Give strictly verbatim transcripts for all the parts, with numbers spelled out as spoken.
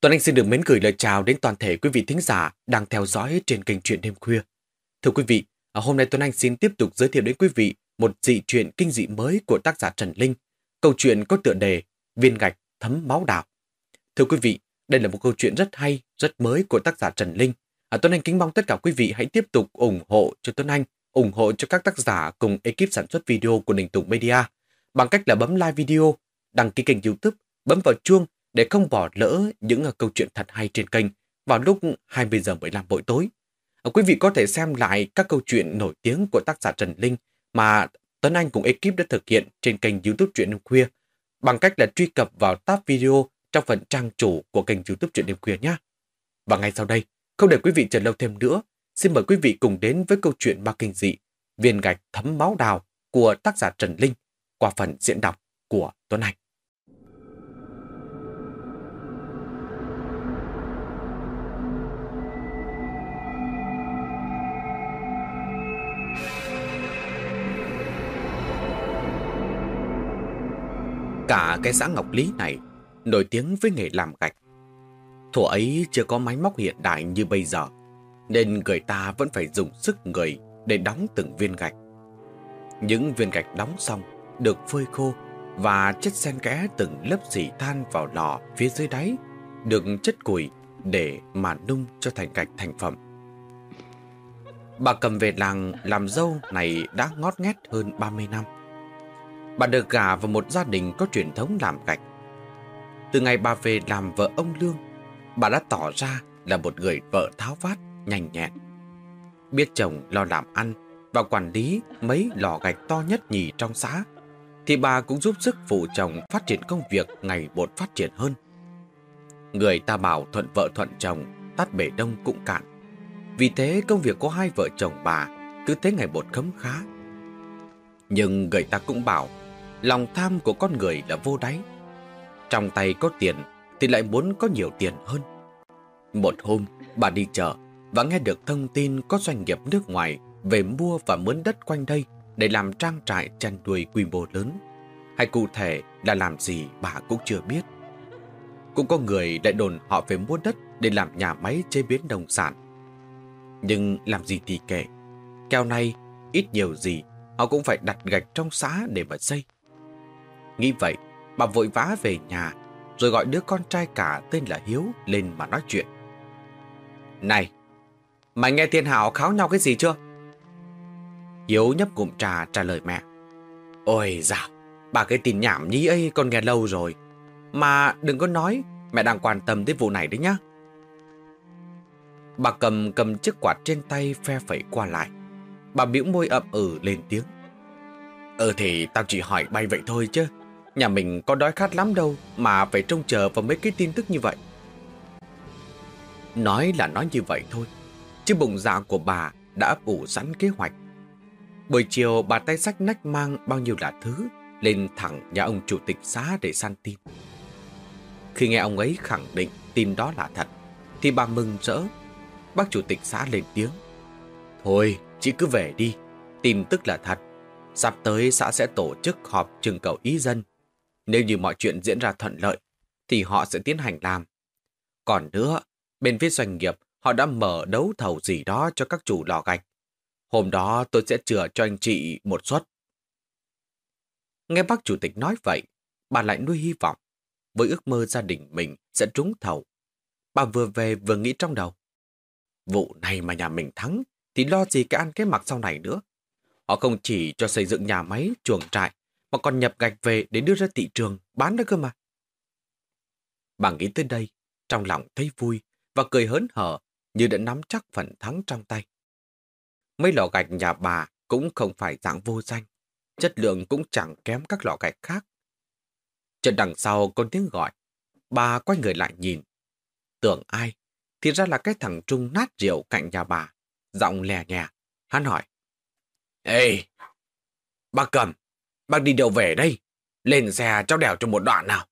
Tuấn Anh xin được mến gửi lời chào đến toàn thể quý vị thính giả đang theo dõi trên kênh Truyện Đêm Khuya. Thưa quý vị, à, hôm nay Tuấn Anh xin tiếp tục giới thiệu đến quý vị một dị truyện kinh dị mới của tác giả Trần Linh. Câu chuyện có tựa đề Viên gạch thấm máu đào. Thưa quý vị, đây là một câu chuyện rất hay, rất mới của tác giả Trần Linh. À, Tuấn Anh kính mong tất cả quý vị hãy tiếp tục ủng hộ cho Tuấn Anh, ủng hộ cho các tác giả cùng ekip sản xuất video của Đình Tùng Media bằng cách là bấm like video, đăng ký kênh YouTube, bấm vào chuông để không bỏ lỡ những câu chuyện thật hay trên kênh vào lúc hai mươi giờ mười lăm buổi tối. Quý vị có thể xem lại các câu chuyện nổi tiếng của tác giả Trần Linh mà Tuấn Anh cùng ekip đã thực hiện trên kênh YouTube Truyện Đêm Khuya bằng cách là truy cập vào tab video trong phần trang chủ của kênh YouTube Truyện Đêm Khuya nhé. Và ngay sau đây, không để quý vị chờ lâu thêm nữa, xin mời quý vị cùng đến với câu chuyện ma kinh dị Viên gạch thấm máu đào của tác giả Trần Linh qua phần diễn đọc của Tuấn Anh. Cả cái xã Ngọc Lý này nổi tiếng với nghề làm gạch. Thuở ấy chưa có máy móc hiện đại như bây giờ, nên người ta vẫn phải dùng sức người để đóng từng viên gạch. Những viên gạch đóng xong được phơi khô và chất xen kẽ từng lớp xỉ than vào lò phía dưới đáy, được chất củi để mà nung cho thành gạch thành phẩm. Bà Cầm về làng làm dâu này đã ngót nghét hơn ba mươi năm. Bà được gả vào một gia đình có truyền thống làm gạch. Từ ngày bà về làm vợ ông Lương, bà đã tỏ ra là một người vợ tháo vát, nhanh nhẹn. Biết chồng lo làm ăn và quản lý mấy lò gạch to nhất nhì trong xã, thì bà cũng giúp sức phụ chồng phát triển công việc ngày một phát triển hơn. Người ta bảo thuận vợ thuận chồng, tát bể đông cũng cạn. Vì thế công việc của hai vợ chồng bà cứ thế ngày một khấm khá. Nhưng người ta cũng bảo lòng tham của con người là vô đáy. Trong tay có tiền thì lại muốn có nhiều tiền hơn. Một hôm bà đi chợ và nghe được thông tin có doanh nghiệp nước ngoài về mua và mướn đất quanh đây để làm trang trại chăn nuôi quy mô lớn. Hay cụ thể là làm gì bà cũng chưa biết. Cũng có người lại đồn họ phải mua đất để làm nhà máy chế biến nông sản. Nhưng làm gì thì kệ, keo này ít nhiều gì họ cũng phải đặt gạch trong xã để mà xây. Nghĩ vậy, bà vội vã về nhà, rồi gọi đứa con trai cả tên là Hiếu lên mà nói chuyện. Này, mày nghe Thiên Hạo kháo nhau cái gì chưa? Hiếu nhấp ngụm trà trả lời mẹ. Ôi dào, bà cái tin nhảm nhí ấy con nghe lâu rồi. Mà đừng có nói, mẹ đang quan tâm tới vụ này đấy nhá. Bà cầm cầm chiếc quạt trên tay phe phẩy qua lại. Bà bĩu môi ậm ừ lên tiếng. Ừ thì tao chỉ hỏi bay vậy thôi chứ. Nhà mình có đói khát lắm đâu mà phải trông chờ vào mấy cái tin tức như vậy. Nói là nói như vậy thôi, chứ bụng dạ của bà đã ấp ủ sẵn kế hoạch. Buổi chiều bà tay xách nách mang bao nhiêu là thứ lên thẳng nhà ông chủ tịch xã để săn tin. Khi nghe ông ấy khẳng định tin đó là thật thì bà mừng rỡ. Bác chủ tịch xã lên tiếng. Thôi, chị cứ về đi, tin tức là thật. Sắp tới xã sẽ tổ chức họp trưng cầu ý dân. Nếu như mọi chuyện diễn ra thuận lợi thì họ sẽ tiến hành làm. Còn nữa, bên phía doanh nghiệp họ đã mở đấu thầu gì đó cho các chủ lò gạch. Hôm đó tôi sẽ chừa cho anh chị một suất. Nghe bác chủ tịch nói vậy, bà lại nuôi hy vọng với ước mơ gia đình mình sẽ trúng thầu. Bà vừa về vừa nghĩ trong đầu. Vụ này mà nhà mình thắng thì lo gì cái ăn cái mặc sau này nữa. Họ không chỉ cho xây dựng nhà máy, chuồng trại mà còn nhập gạch về để đưa ra thị trường bán đó cơ mà. Bà nghĩ tới đây, trong lòng thấy vui và cười hớn hở như đã nắm chắc phần thắng trong tay. Mấy lò gạch nhà bà cũng không phải dạng vô danh, chất lượng cũng chẳng kém các lò gạch khác. Chợt đằng sau có tiếng gọi, bà quay người lại nhìn. Tưởng ai, thì ra là cái thằng Trung nát rượu cạnh nhà bà, giọng lè nhè. Hắn hỏi, ê, bác Cầm, bác đi đâu về đây? Lên xe cháu đèo cho một đoạn nào.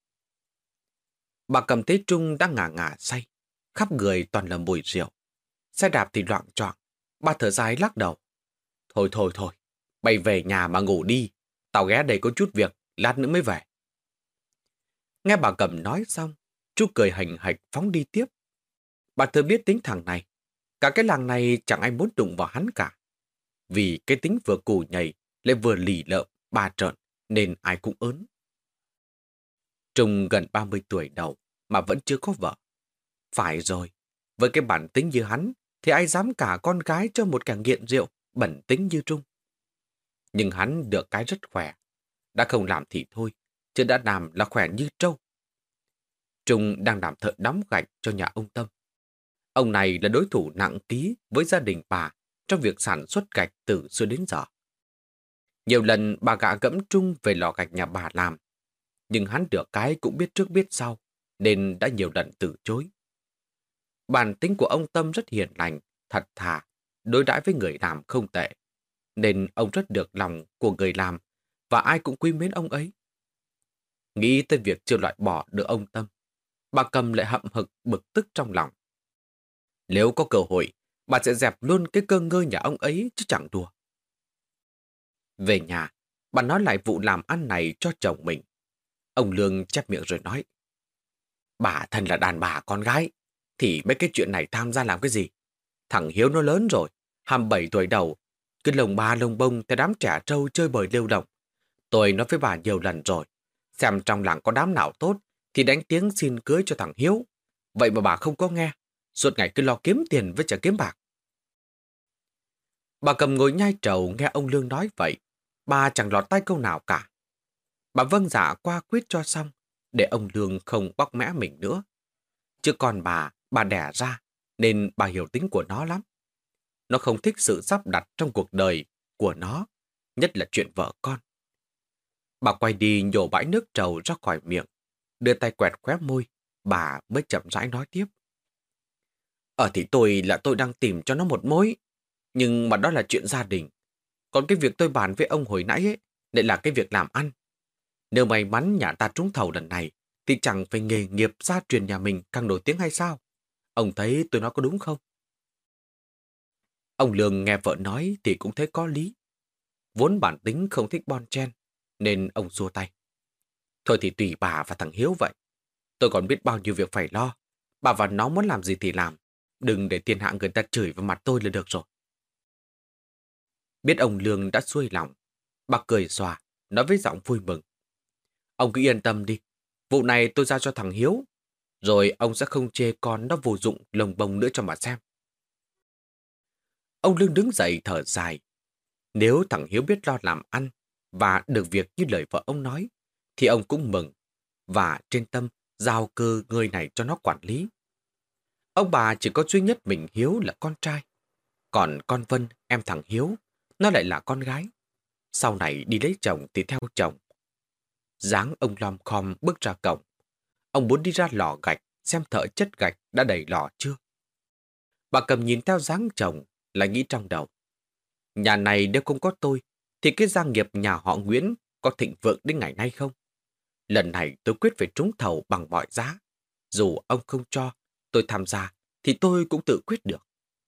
Bà Cầm thấy Trung đang ngả ngả say, khắp người toàn là mùi rượu. Xe đạp thì loạng choạng, bà thở dài lắc đầu. Thôi thôi thôi, bay về nhà mà ngủ đi, tao ghé đây có chút việc, lát nữa mới về. Nghe bà Cầm nói xong, Chú cười hành hạch phóng đi tiếp. Bà thừa biết tính thằng này. Cả cái làng này chẳng ai muốn đụng vào hắn cả. Vì cái tính vừa cù nhầy lại vừa lì lợm, ba trợn, nên ai cũng ớn. Trung gần ba mươi tuổi đầu mà vẫn chưa có vợ. Phải rồi, với cái bản tính như hắn thì ai dám cả con gái cho một kẻ nghiện rượu, bẩn tính như Trung. Nhưng hắn được cái rất khỏe. Đã không làm thì thôi, chứ đã làm là khỏe như trâu. Trung đang làm thợ đóng gạch cho nhà ông Tâm. Ông này là đối thủ nặng ký với gia đình bà trong việc sản xuất gạch từ xưa đến giờ. Nhiều lần bà gạ gẫm Trung về lò gạch nhà bà làm, nhưng hắn được cái cũng biết trước biết sau, nên đã nhiều lần từ chối. Bản tính của ông Tâm rất hiền lành, thật thà, đối đãi với người làm không tệ, nên ông rất được lòng của người làm và ai cũng quý mến ông ấy. Nghĩ tới việc chưa loại bỏ được ông Tâm, bà Cầm lại hậm hực bực tức trong lòng. Nếu có cơ hội, bà sẽ dẹp luôn cái cơ ngơi nhà ông ấy chứ chẳng đùa. Về nhà, bà nói lại vụ làm ăn này cho chồng mình. Ông Lương chép miệng rồi nói: Bà thân là đàn bà con gái, thì mấy cái chuyện này tham gia làm cái gì? Thằng Hiếu nó lớn rồi, hai mươi bảy tuổi đầu, cứ lồng ba lồng bông theo đám trẻ trâu chơi bời lêu lồng. Tôi nói với bà nhiều lần rồi, xem trong làng có đám nào tốt thì đánh tiếng xin cưới cho thằng Hiếu. Vậy mà bà không có nghe, suốt ngày cứ lo kiếm tiền với chả kiếm bạc. Bà Cầm ngồi nhai trầu nghe ông Lương nói vậy, bà chẳng lọt tai câu nào cả. Bà vâng dạ qua quyết cho xong, để ông Lương không bóc mẽ mình nữa. Chứ còn bà, bà đẻ ra, nên bà hiểu tính của nó lắm. Nó không thích sự sắp đặt trong cuộc đời của nó, nhất là chuyện vợ con. Bà quay đi nhổ bãi nước trầu ra khỏi miệng, đưa tay quẹt khóe môi, bà mới chậm rãi nói tiếp. Ở thì tôi là tôi đang tìm cho nó một mối, nhưng mà đó là chuyện gia đình. Còn cái việc tôi bàn với ông hồi nãy ấy, lại là cái việc làm ăn. Nếu may mắn nhà ta trúng thầu lần này, thì chẳng phải nghề nghiệp gia truyền nhà mình càng nổi tiếng hay sao? Ông thấy tôi nói có đúng không? Ông Lương nghe vợ nói thì cũng thấy có lý. Vốn bản tính không thích bon chen, nên ông xua tay. Thôi thì tùy bà và thằng Hiếu vậy. Tôi còn biết bao nhiêu việc phải lo. Bà và nó muốn làm gì thì làm. Đừng để thiên hạ người ta chửi vào mặt tôi là được rồi. Biết ông Lương đã xuôi lòng, bà cười xòa, nói với giọng vui mừng. Ông cứ yên tâm đi. Vụ này tôi giao cho thằng Hiếu. Rồi ông sẽ không chê con nó vô dụng lồng bông nữa cho mà xem. Ông Lương đứng dậy thở dài. Nếu thằng Hiếu biết lo làm ăn và được việc như lời vợ ông nói, thì ông cũng mừng và trên tâm giao cơ người này cho nó quản lý. Ông bà chỉ có duy nhất mình Hiếu là con trai. Còn con Vân, em thằng Hiếu, nó lại là con gái. Sau này đi lấy chồng thì theo chồng. Dáng ông lom khom bước ra cổng. Ông muốn đi ra lò gạch xem thợ chất gạch đã đầy lò chưa. Bà Cầm nhìn theo dáng chồng lại nghĩ trong đầu. Nhà này nếu không có tôi thì cái gia nghiệp nhà họ Nguyễn có thịnh vượng đến ngày nay không? Lần này tôi quyết phải trúng thầu bằng mọi giá. Dù ông không cho tôi tham gia thì tôi cũng tự quyết được.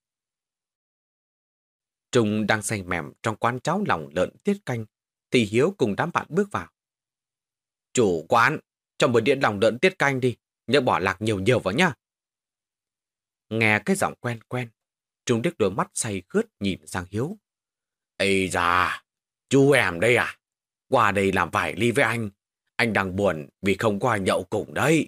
Trung đang say mềm trong quán cháo lòng lợn tiết canh thì Hiếu cùng đám bạn bước vào. Chủ quán, cho một đĩa lòng lợn tiết canh đi, nhớ bỏ lạc nhiều nhiều vào nhá. Nghe cái giọng quen quen, Trung điếc đôi mắt say khướt nhìn sang Hiếu. Ây da, chú em đây à? Qua đây làm vài ly với anh. Anh đang buồn vì không có ai nhậu cùng đấy.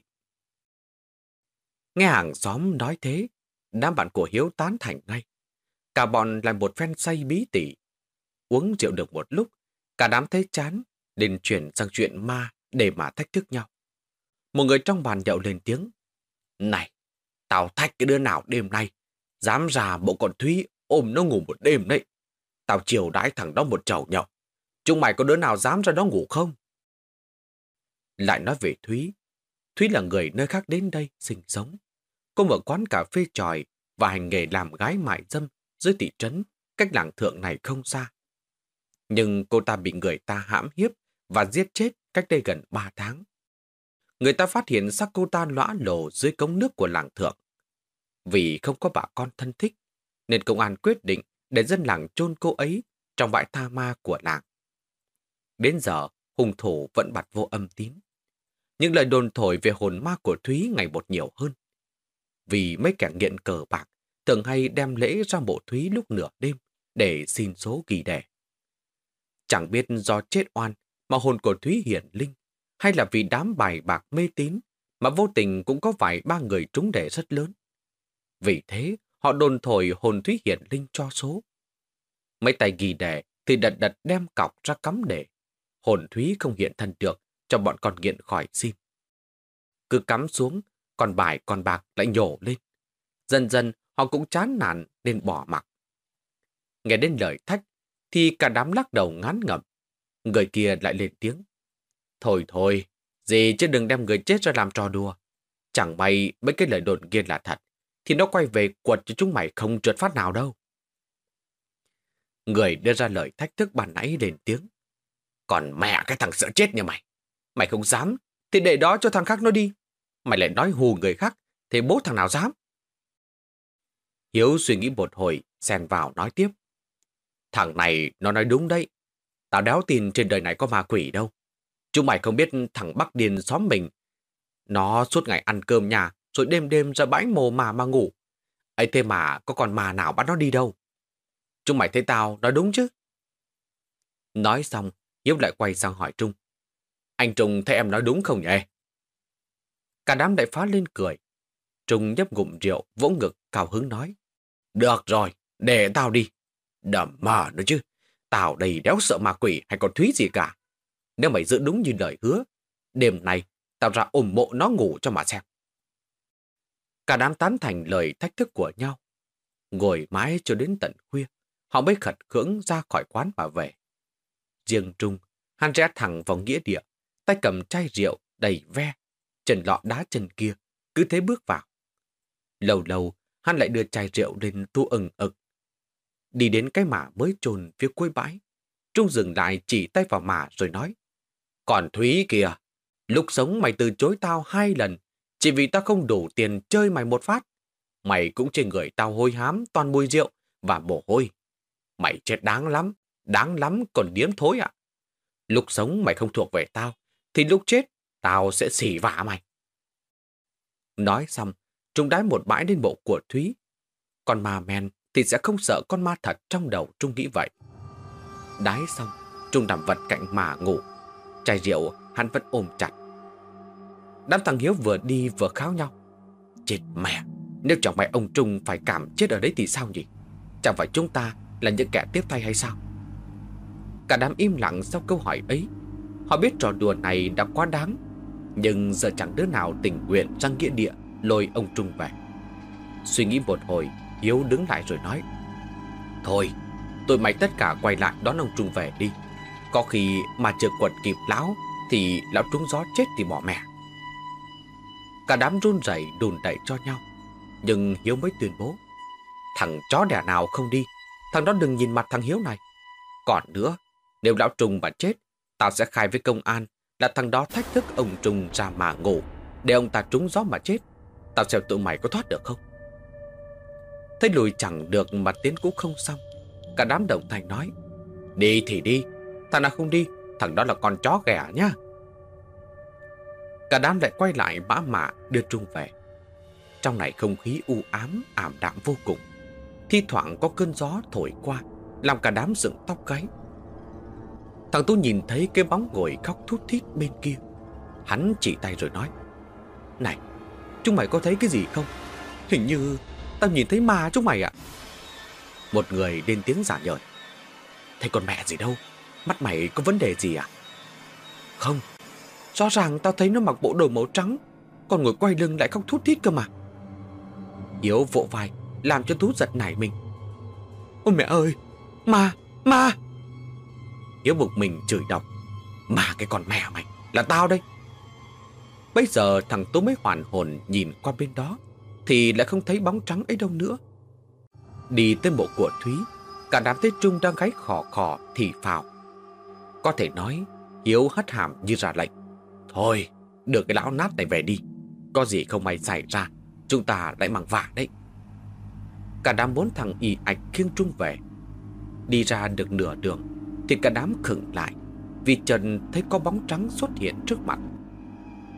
Nghe hàng xóm nói thế, đám bạn của Hiếu tán thành ngay. Cả bọn lại một phen say bí tỉ. Uống rượu được một lúc, cả đám thấy chán, nên chuyển sang chuyện ma để mà thách thức nhau. Một người trong bàn nhậu lên tiếng. Này, tao thách cái đứa nào đêm nay, dám ra bộ con Thúy ôm nó ngủ một đêm đấy. Tao chiều đãi thằng đó một chầu nhậu. Chúng mày có đứa nào dám ra đó ngủ không? Lại nói về Thúy. Thúy là người nơi khác đến đây sinh sống. Cô mở quán cà phê tròi và hành nghề làm gái mại dâm dưới thị trấn, cách làng Thượng này không xa. Nhưng cô ta bị người ta hãm hiếp và giết chết cách đây gần ba tháng. Người ta phát hiện xác cô ta lõa lồ dưới cống nước của làng Thượng. Vì không có bà con thân thích, nên công an quyết định để dân làng chôn cô ấy trong bãi tha ma của làng. Đến giờ, hung thủ vẫn bặt vô âm tín. những lời đồn thổi về hồn ma của Thúy ngày một nhiều hơn. Vì mấy kẻ nghiện cờ bạc thường hay đem lễ ra mộ Thúy lúc nửa đêm để xin số ghi đẻ. Chẳng biết do chết oan mà hồn của Thúy hiển linh, hay là vì đám bài bạc mê tín mà vô tình cũng có vài ba người trúng đề rất lớn. Vì thế, họ đồn thổi hồn Thúy hiển linh cho số. Mấy tay ghi đề thì đật đật đem cọc ra cắm đề. Hồn Thúy không hiện thân được cho bọn con nghiện khỏi xin. Cứ cắm xuống, con bài con bạc lại nhổ lên. Dần dần họ cũng chán nản nên bỏ mặc. Nghe đến lời thách thì cả đám lắc đầu ngán ngẩm. Người kia lại lên tiếng. Thôi thôi, gì chứ đừng đem người chết ra làm trò đùa. Chẳng may mấy cái lời đồn kia là thật, thì nó quay về quật cho chúng mày không trượt phát nào đâu. Người đưa ra lời thách thức ban nãy lên tiếng. Còn mẹ cái thằng sợ chết như mày. Mày không dám, thì để đó cho thằng khác nó đi. Mày lại nói hù người khác, thì bố thằng nào dám? Hiếu suy nghĩ một hồi, xen vào nói tiếp. Thằng này nó nói đúng đấy. Tao đéo tin trên đời này có ma quỷ đâu. Chúng mày không biết thằng Bắc Điền xóm mình. Nó suốt ngày ăn cơm nhà, rồi đêm đêm ra bãi mồ mà mà ngủ. Ấy thế mà có con ma nào bắt nó đi đâu. Chúng mày thấy tao nói đúng chứ? Nói xong, Hiếu lại quay sang hỏi Trung. Anh Trung thấy em nói đúng không nhỉ? Cả đám lại phá lên cười. Trung nhấp ngụm rượu, vỗ ngực, cao hứng nói. Được rồi, để tao đi. Đầm mờ nữa chứ. Tao đầy đéo sợ ma quỷ hay con Thúy gì cả. Nếu mày giữ đúng như lời hứa, đêm nay tao ra ôm mộ nó ngủ cho mà xem. Cả đám tán thành lời thách thức của nhau. Ngồi mãi cho đến tận khuya, họ mới khật khưỡng ra khỏi quán mà về. Riêng Trung, hắn rẽ thẳng vào nghĩa địa, tay cầm chai rượu đầy ve, chân lọ đá chân kia, cứ thế bước vào. Lâu lâu, hắn lại đưa chai rượu lên tu ừng ực. Đi đến cái mả mới chôn phía cuối bãi, Trung dừng lại chỉ tay vào mả rồi nói. Còn Thúy kìa, lúc sống mày từ chối tao hai lần, chỉ vì tao không đủ tiền chơi mày một phát. Mày cũng trên người tao hôi hám toàn mùi rượu và mồ hôi. Mày chết đáng lắm, đáng lắm còn điếm thối ạ. Lúc sống mày không thuộc về tao, thì lúc chết tao sẽ xỉ vả mày. Nói xong, Trung đái một bãi lên bộ của Thúy. Còn ma men thì sẽ không sợ con ma thật trong đầu Trung nghĩ vậy. Đái xong, Trung nằm vật cạnh mà ngủ. Chai rượu hắn vẫn ôm chặt. Đám thằng Hiếu vừa đi vừa kháo nhau. Chết mẹ, nếu chẳng phải ông Trung phải cảm chết ở đấy thì sao nhỉ? Chẳng phải chúng ta là những kẻ tiếp tay hay sao? Cả đám im lặng sau câu hỏi ấy. Họ biết trò đùa này đã quá đáng, nhưng giờ chẳng đứa nào tình nguyện ra nghĩa địa lôi ông Trung về. Suy nghĩ một hồi, Hiếu đứng lại rồi nói. Thôi, tụi mày tất cả quay lại đón ông Trung về đi. Có khi mà chưa quật kịp lão thì lão trúng gió chết thì bỏ mẹ. Cả đám run rẩy đùn đẩy cho nhau. Nhưng Hiếu mới tuyên bố. Thằng chó đẻ nào không đi, thằng đó đừng nhìn mặt thằng Hiếu này. Còn nữa, nếu lão Trung mà chết, tao sẽ khai với công an là thằng đó thách thức ông Trung ra mà ngủ, để ông ta trúng gió mà chết. Tao xem tụi mày có thoát được không? Thấy lùi chẳng được mà tiến cũng không xong. Cả đám đồng thanh nói. Đi thì đi, thằng nào không đi, thằng đó là con chó ghẻ nhá. Cả đám lại quay lại bã mả đưa Trung về. Trong này không khí u ám, ảm đạm vô cùng. Thi thoảng có cơn gió thổi qua, làm cả đám dựng tóc gáy. Thằng Tú nhìn thấy cái bóng ngồi khóc thút thít bên kia. Hắn chỉ tay rồi nói. Này, chúng mày có thấy cái gì không? Hình như tao nhìn thấy ma chúng mày ạ. Một người lên tiếng giả nhợt. Thấy con mẹ gì đâu, mắt mày có vấn đề gì à? Không, rõ ràng tao thấy nó mặc bộ đồ màu trắng, còn ngồi quay lưng lại khóc thút thít cơ mà. Hiếu vỗ vai, làm cho Tú giật nảy mình. Ôi mẹ ơi, ma, ma! Hiếu bực mình chửi đọc. Mà cái con mẹ mày, là tao đây. Bây giờ thằng Tú mới hoàn hồn nhìn qua bên đó, thì lại không thấy bóng trắng ấy đâu nữa. Đi tới mộ của Thúy, cả đám thấy Trung đang gáy khò khò thì phào. Có thể nói, Hiếu hất hàm như ra lệnh. Thôi, đưa cái lão nát này về đi. Có gì không may xảy ra, chúng ta lại mang vạ đấy. Cả đám bốn thằng ì ạch khiêng Trung về. Đi ra được nửa đường thì cả đám khựng lại, vì Trần thấy có bóng trắng xuất hiện trước mặt.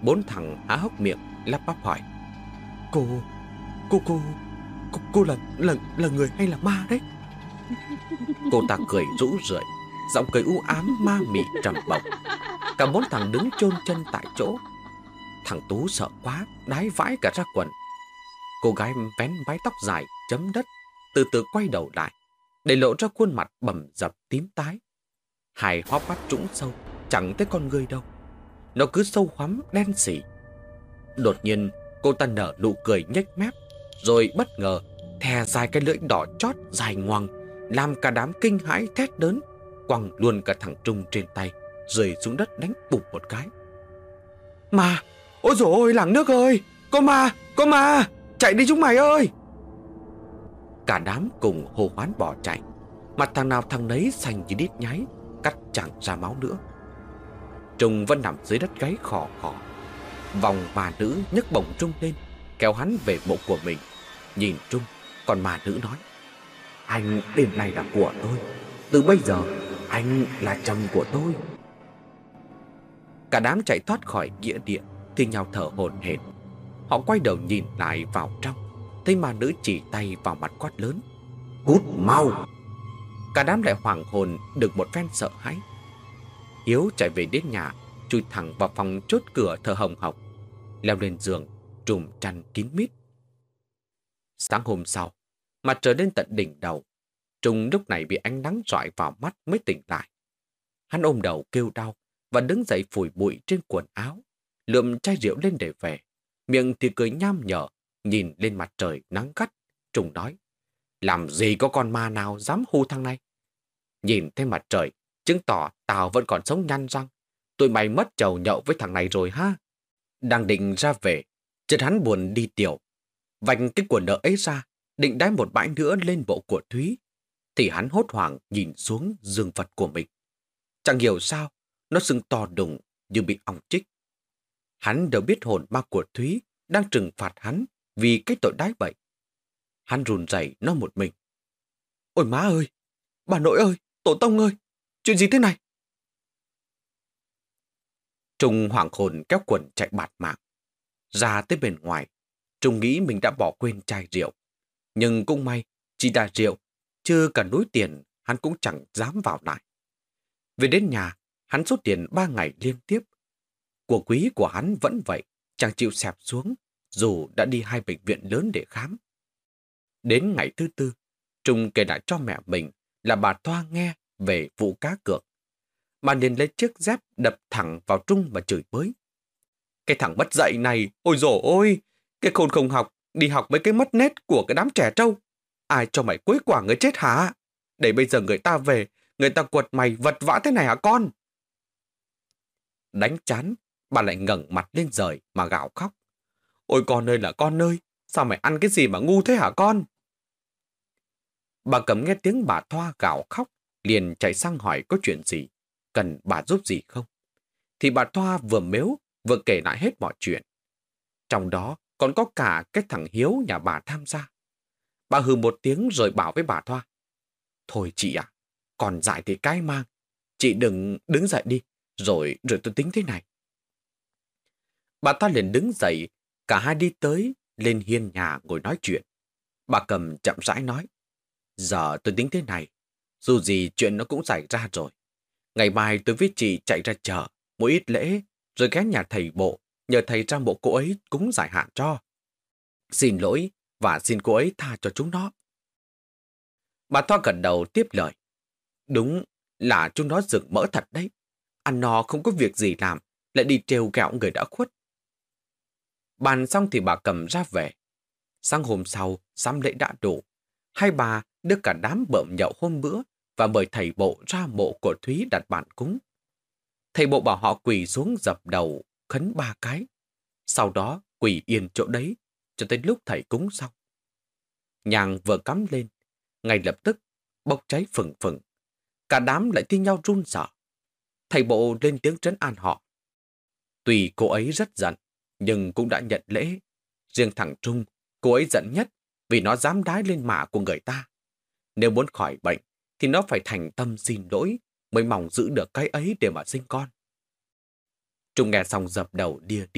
Bốn thằng há hốc miệng, lắp bắp hỏi. Cô, cô, cô, cô, cô là, là, là người hay là ma đấy? Cô ta cười rũ rượi, giọng cười u ám ma mị trầm bổng. Cả bốn thằng đứng chôn chân tại chỗ. Thằng Tú sợ quá, đái vãi cả ra quần. Cô gái vén mái tóc dài, chấm đất, từ từ quay đầu lại, để lộ ra khuôn mặt bầm dập tím tái. Hai hóp mắt trũng sâu, chẳng thấy con người đâu. Nó cứ sâu hoắm đen sì. Đột nhiên, cô ta nở nụ cười nhếch mép, rồi bất ngờ thè dài cái lưỡi đỏ chót dài ngoằng, làm cả đám kinh hãi thét lớn, quăng luôn cả thằng Trung trên tay, rơi xuống đất đánh bụp một cái. Ma! Ôi dồi ôi, làng nước ơi! Có ma! Có ma! Chạy đi chúng mày ơi! Cả đám cùng hô hoán bỏ chạy. Mặt thằng nào thằng nấy xanh như đít nháy, cắt chẳng ra máu nữa. Trung vẫn nằm dưới đất gáy khò khò. Vòng ma nữ nhấc bổng Trung lên, kéo hắn về mộ của mình. Nhìn Trung, còn ma nữ nói. Anh đêm nay là của tôi. Từ bây giờ, anh là chồng của tôi. Cả đám chạy thoát khỏi nghĩa địa thì nhau thở hổn hển. Họ quay đầu nhìn lại vào trong, thấy ma nữ chỉ tay vào mặt quát lớn. Cút mau! Cả đám lại hoảng hồn được một phen sợ hãi. Hiếu chạy về đến nhà, chui thẳng vào phòng chốt cửa thở hồng hộc, leo lên giường, trùm chăn kín mít. Sáng hôm sau, mặt trời lên tận đỉnh đầu. Trung lúc này bị ánh nắng rọi vào mắt mới tỉnh lại. Hắn ôm đầu kêu đau và đứng dậy phủi bụi trên quần áo, lượm chai rượu lên để về. Miệng thì cười nham nhở, nhìn lên mặt trời nắng gắt. Trung nói, làm gì có con ma nào dám hù thằng này. Nhìn thấy mặt trời, chứng tỏ tao vẫn còn sống nhăn răng. Tụi mày mất chầu nhậu với thằng này rồi ha. Đang định ra về, chợt hắn buồn đi tiểu. Vạch cái quần nợ ấy ra, định đái một bãi nữa lên bộ của Thúy. Thì hắn hốt hoảng nhìn xuống dương vật của mình. Chẳng hiểu sao, nó sưng to đùng như bị ong chích. Hắn đều biết hồn ma của Thúy đang trừng phạt hắn vì cái tội đái bậy. Hắn run rẩy nói một mình. Ôi má ơi! Bà nội ơi! Tổ tông ơi! Chuyện gì thế này? Trung hoảng hồn kéo quần chạy bạt mạng. Ra tới bên ngoài, Trung nghĩ mình đã bỏ quên chai rượu. Nhưng cũng may, chỉ là rượu, chứ cả núi tiền hắn cũng chẳng dám vào lại. Về đến nhà, hắn sốt tiền ba ngày liên tiếp. Của quý của hắn vẫn vậy, chẳng chịu xẹp xuống, dù đã đi hai bệnh viện lớn để khám. Đến ngày thứ tư, Trung kể lại cho mẹ mình là bà Thoa nghe về vụ cá cược. Bà liền lấy chiếc dép đập thẳng vào Trung và chửi bới. Cái thằng mất dạy này, ôi dồi ôi, cái khôn không học, đi học mấy cái mất nết của cái đám trẻ trâu. Ai cho mày quấy quả người chết hả? Để bây giờ người ta về, người ta quật mày vật vã thế này hả con? Đánh chán, bà lại ngẩng mặt lên trời mà gào khóc. Ôi con ơi là con ơi, sao mày ăn cái gì mà ngu thế hả con? Bà Cẩm nghe tiếng bà Thoa gào khóc, liền chạy sang hỏi có chuyện gì, cần bà giúp gì không. Thì bà Thoa vừa mếu, vừa kể lại hết mọi chuyện. Trong đó còn có cả cái thằng Hiếu nhà bà tham gia. Bà hừ một tiếng rồi bảo với bà Thoa. Thôi chị à, còn dại thì cái mang. Chị đừng đứng dậy đi, rồi rồi tôi tính thế này. Bà Thoa liền đứng dậy, cả hai đi tới, lên hiên nhà ngồi nói chuyện. Bà Cầm chậm rãi nói. Giờ tôi tính thế này, dù gì chuyện nó cũng xảy ra rồi. Ngày mai tôi với chị chạy ra chợ, mua ít lễ, rồi ghé nhà thầy bộ, nhờ thầy ra mộ cô ấy cúng giải hạn cho. Xin lỗi và xin cô ấy tha cho chúng nó. Bà Thoa gật đầu tiếp lời. Đúng là chúng nó rực mỡ thật đấy. Ăn no không có việc gì làm, lại đi trêu ghẹo người đã khuất. Bàn xong thì bà Cầm ra về. Sáng hôm sau, sắm lễ đã đủ. Hai bà đưa cả đám bợm nhậu hôm bữa và mời thầy bộ ra mộ của Thúy đặt bàn cúng. Thầy bộ bảo họ quỳ xuống dập đầu, khấn ba cái. Sau đó quỳ yên chỗ đấy, cho tới lúc thầy cúng xong. Nhang vừa cắm lên, ngay lập tức bốc cháy phừng phừng. Cả đám lại thi nhau run sợ. Thầy bộ lên tiếng trấn an họ. Tuy cô ấy rất giận, nhưng cũng đã nhận lễ. Riêng thằng Trung, cô ấy giận nhất vì nó dám đái lên mả của người ta. Nếu muốn khỏi bệnh, thì nó phải thành tâm xin lỗi, mới mong giữ được cái ấy để mà sinh con. Trung nghe xong dập đầu đìa địa,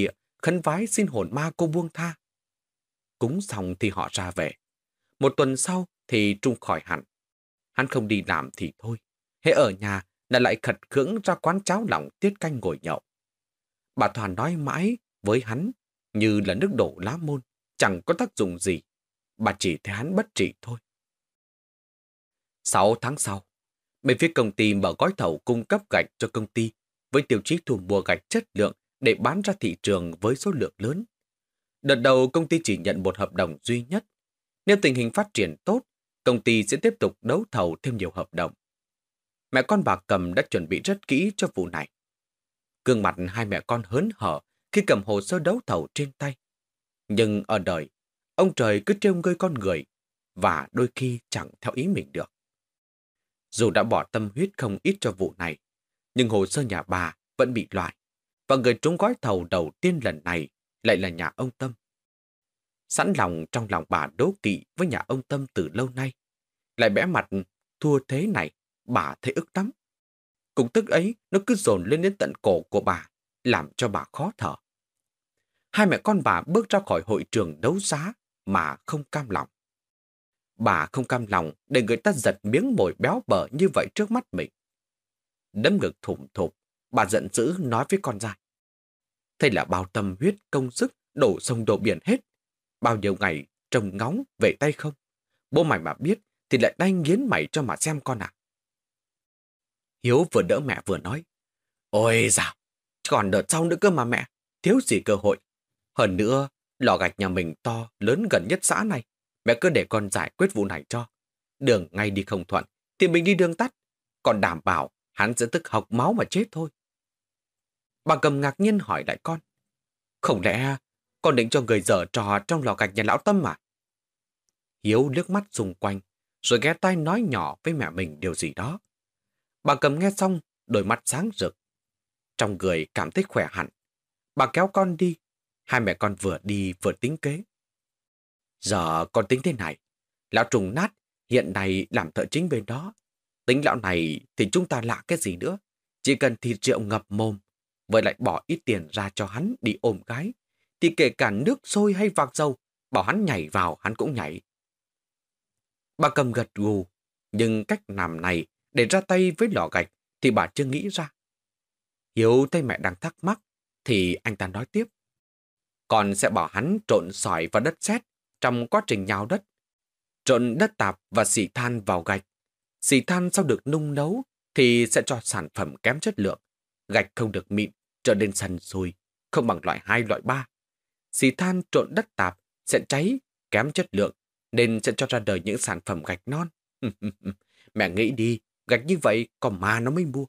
khấn vái xin hồn ma cô buông tha. Cúng xong thì họ ra về. Một tuần sau thì Trung khỏi hẳn. Hắn không đi làm thì thôi, hễ ở nhà là lại khật khưỡng ra quán cháo lòng tiết canh ngồi nhậu. Bà Thoàn nói mãi với hắn như là nước đổ lá môn, chẳng có tác dụng gì. Bà chỉ thấy hắn bất trị thôi. Sáu tháng sau, bên phía công ty mở gói thầu cung cấp gạch cho công ty với tiêu chí thu mua gạch chất lượng để bán ra thị trường với số lượng lớn. Đợt đầu công ty chỉ nhận một hợp đồng duy nhất. Nếu tình hình phát triển tốt, công ty sẽ tiếp tục đấu thầu thêm nhiều hợp đồng. Mẹ con bà Cầm đã chuẩn bị rất kỹ cho vụ này. Gương mặt hai mẹ con hớn hở khi cầm hồ sơ đấu thầu trên tay. Nhưng ở đời, ông trời cứ trêu ngươi con người và đôi khi chẳng theo ý mình được. Dù đã bỏ tâm huyết không ít cho vụ này, nhưng hồ sơ nhà bà vẫn bị loại, và người trúng gói thầu đầu tiên lần này lại là nhà ông Tâm. Sẵn lòng trong lòng bà đố kỵ với nhà ông Tâm từ lâu nay, lại bẽ mặt thua thế này, bà thấy ức lắm. Cục tức ấy nó cứ dồn lên đến tận cổ của bà, làm cho bà khó thở. Hai mẹ con bà bước ra khỏi hội trường đấu giá mà không cam lòng. Bà không cam lòng để người ta giật miếng mồi béo bở như vậy trước mắt mình. Đấm ngực thủng thụp, bà giận dữ nói với con trai. Thế là bao tâm huyết công sức đổ sông đổ biển hết. Bao nhiêu ngày trông ngóng về tay không. Bố mày mà biết thì lại đanh nghiến mày cho mà xem con ạ. Hiếu vừa đỡ mẹ vừa nói. Ôi dào, còn đợt sau nữa cơ mà mẹ, thiếu gì cơ hội. Hơn nữa, lò gạch nhà mình to, lớn gần nhất xã này. Mẹ cứ để con giải quyết vụ này cho. Đường ngay đi không thuận, thì mình đi đường tắt. Còn đảm bảo hắn sẽ tức học máu mà chết thôi. Bà Cầm ngạc nhiên hỏi lại con. Không lẽ con định cho người dở trò trong lò gạch nhà lão Tâm à? Hiếu liếc mắt xung quanh, rồi ghé tai nói nhỏ với mẹ mình điều gì đó. Bà Cầm nghe xong, đôi mắt sáng rực. Trong người cảm thấy khỏe hẳn. Bà kéo con đi, hai mẹ con vừa đi vừa tính kế. Giờ con tính thế này, lão Trùng Nát hiện nay làm thợ chính bên đó. Tính lão này thì chúng ta lạ cái gì nữa. Chỉ cần thịt rượu ngập mồm, với lại bỏ ít tiền ra cho hắn đi ôm gái, thì kể cả nước sôi hay vạc dầu, bảo hắn nhảy vào hắn cũng nhảy. Bà Cầm gật gù, nhưng cách làm này để ra tay với lò gạch thì bà chưa nghĩ ra. Hiếu thấy mẹ đang thắc mắc, thì anh ta nói tiếp. Con sẽ bảo hắn trộn sỏi và đất sét trong quá trình nhào đất. Trộn đất tạp và xỉ than vào gạch. Xỉ than sau được nung nấu thì sẽ cho sản phẩm kém chất lượng. Gạch không được mịn, trở nên sần sùi, không bằng loại hai, loại ba. Xỉ than trộn đất tạp sẽ cháy, kém chất lượng, nên sẽ cho ra đời những sản phẩm gạch non. Mẹ nghĩ đi, gạch như vậy còn mà nó mới mua.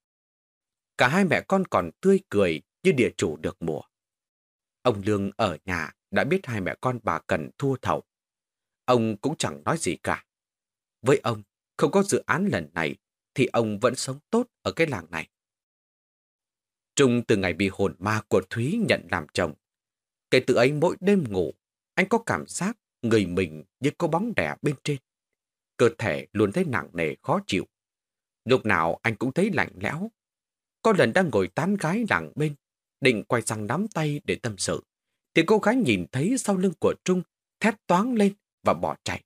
Cả hai mẹ con còn tươi cười như địa chủ được mùa. Ông Lương ở nhà đã biết hai mẹ con bà Cần thua thầu. Ông cũng chẳng nói gì cả. Với ông, không có dự án lần này thì ông vẫn sống tốt ở cái làng này. Trung từ ngày bị hồn ma của Thúy nhận làm chồng. Kể từ ấy mỗi đêm ngủ, anh có cảm giác người mình như có bóng đè bên trên. Cơ thể luôn thấy nặng nề khó chịu. Lúc nào anh cũng thấy lạnh lẽo. Có lần đang ngồi tán gái làng bên, định quay sang nắm tay để tâm sự, thì cô gái nhìn thấy sau lưng của Trung thét toáng lên và bỏ chạy.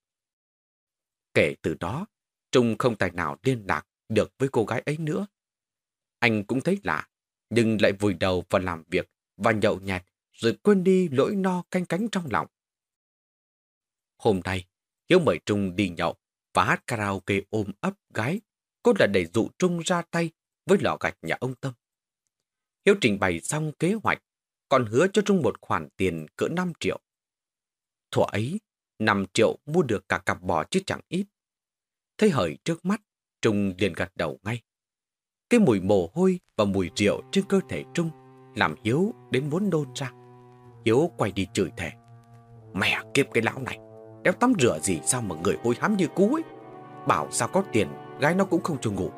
Kể từ đó, Trung không tài nào liên lạc được với cô gái ấy nữa. Anh cũng thấy lạ, nhưng lại vùi đầu vào làm việc và nhậu nhẹt rồi quên đi nỗi no canh cánh trong lòng. Hôm nay, Hiếu mời Trung đi nhậu và hát karaoke ôm ấp gái, cốt là để dụ Trung ra tay với lò gạch nhà ông Tâm. Hiếu trình bày xong kế hoạch, còn hứa cho Trung một khoản tiền cỡ năm triệu. Thuở ấy, năm triệu mua được cả cặp bò chứ chẳng ít. Thấy hời trước mắt, Trung liền gật đầu ngay. Cái mùi mồ hôi và mùi rượu trên cơ thể Trung làm Hiếu đến muốn nôn ra. Hiếu quay đi chửi thề. Mẹ kiếp cái lão này, đéo tắm rửa gì sao mà người hôi hám như cú ấy. Bảo sao có tiền, gái nó cũng không cho ngủ.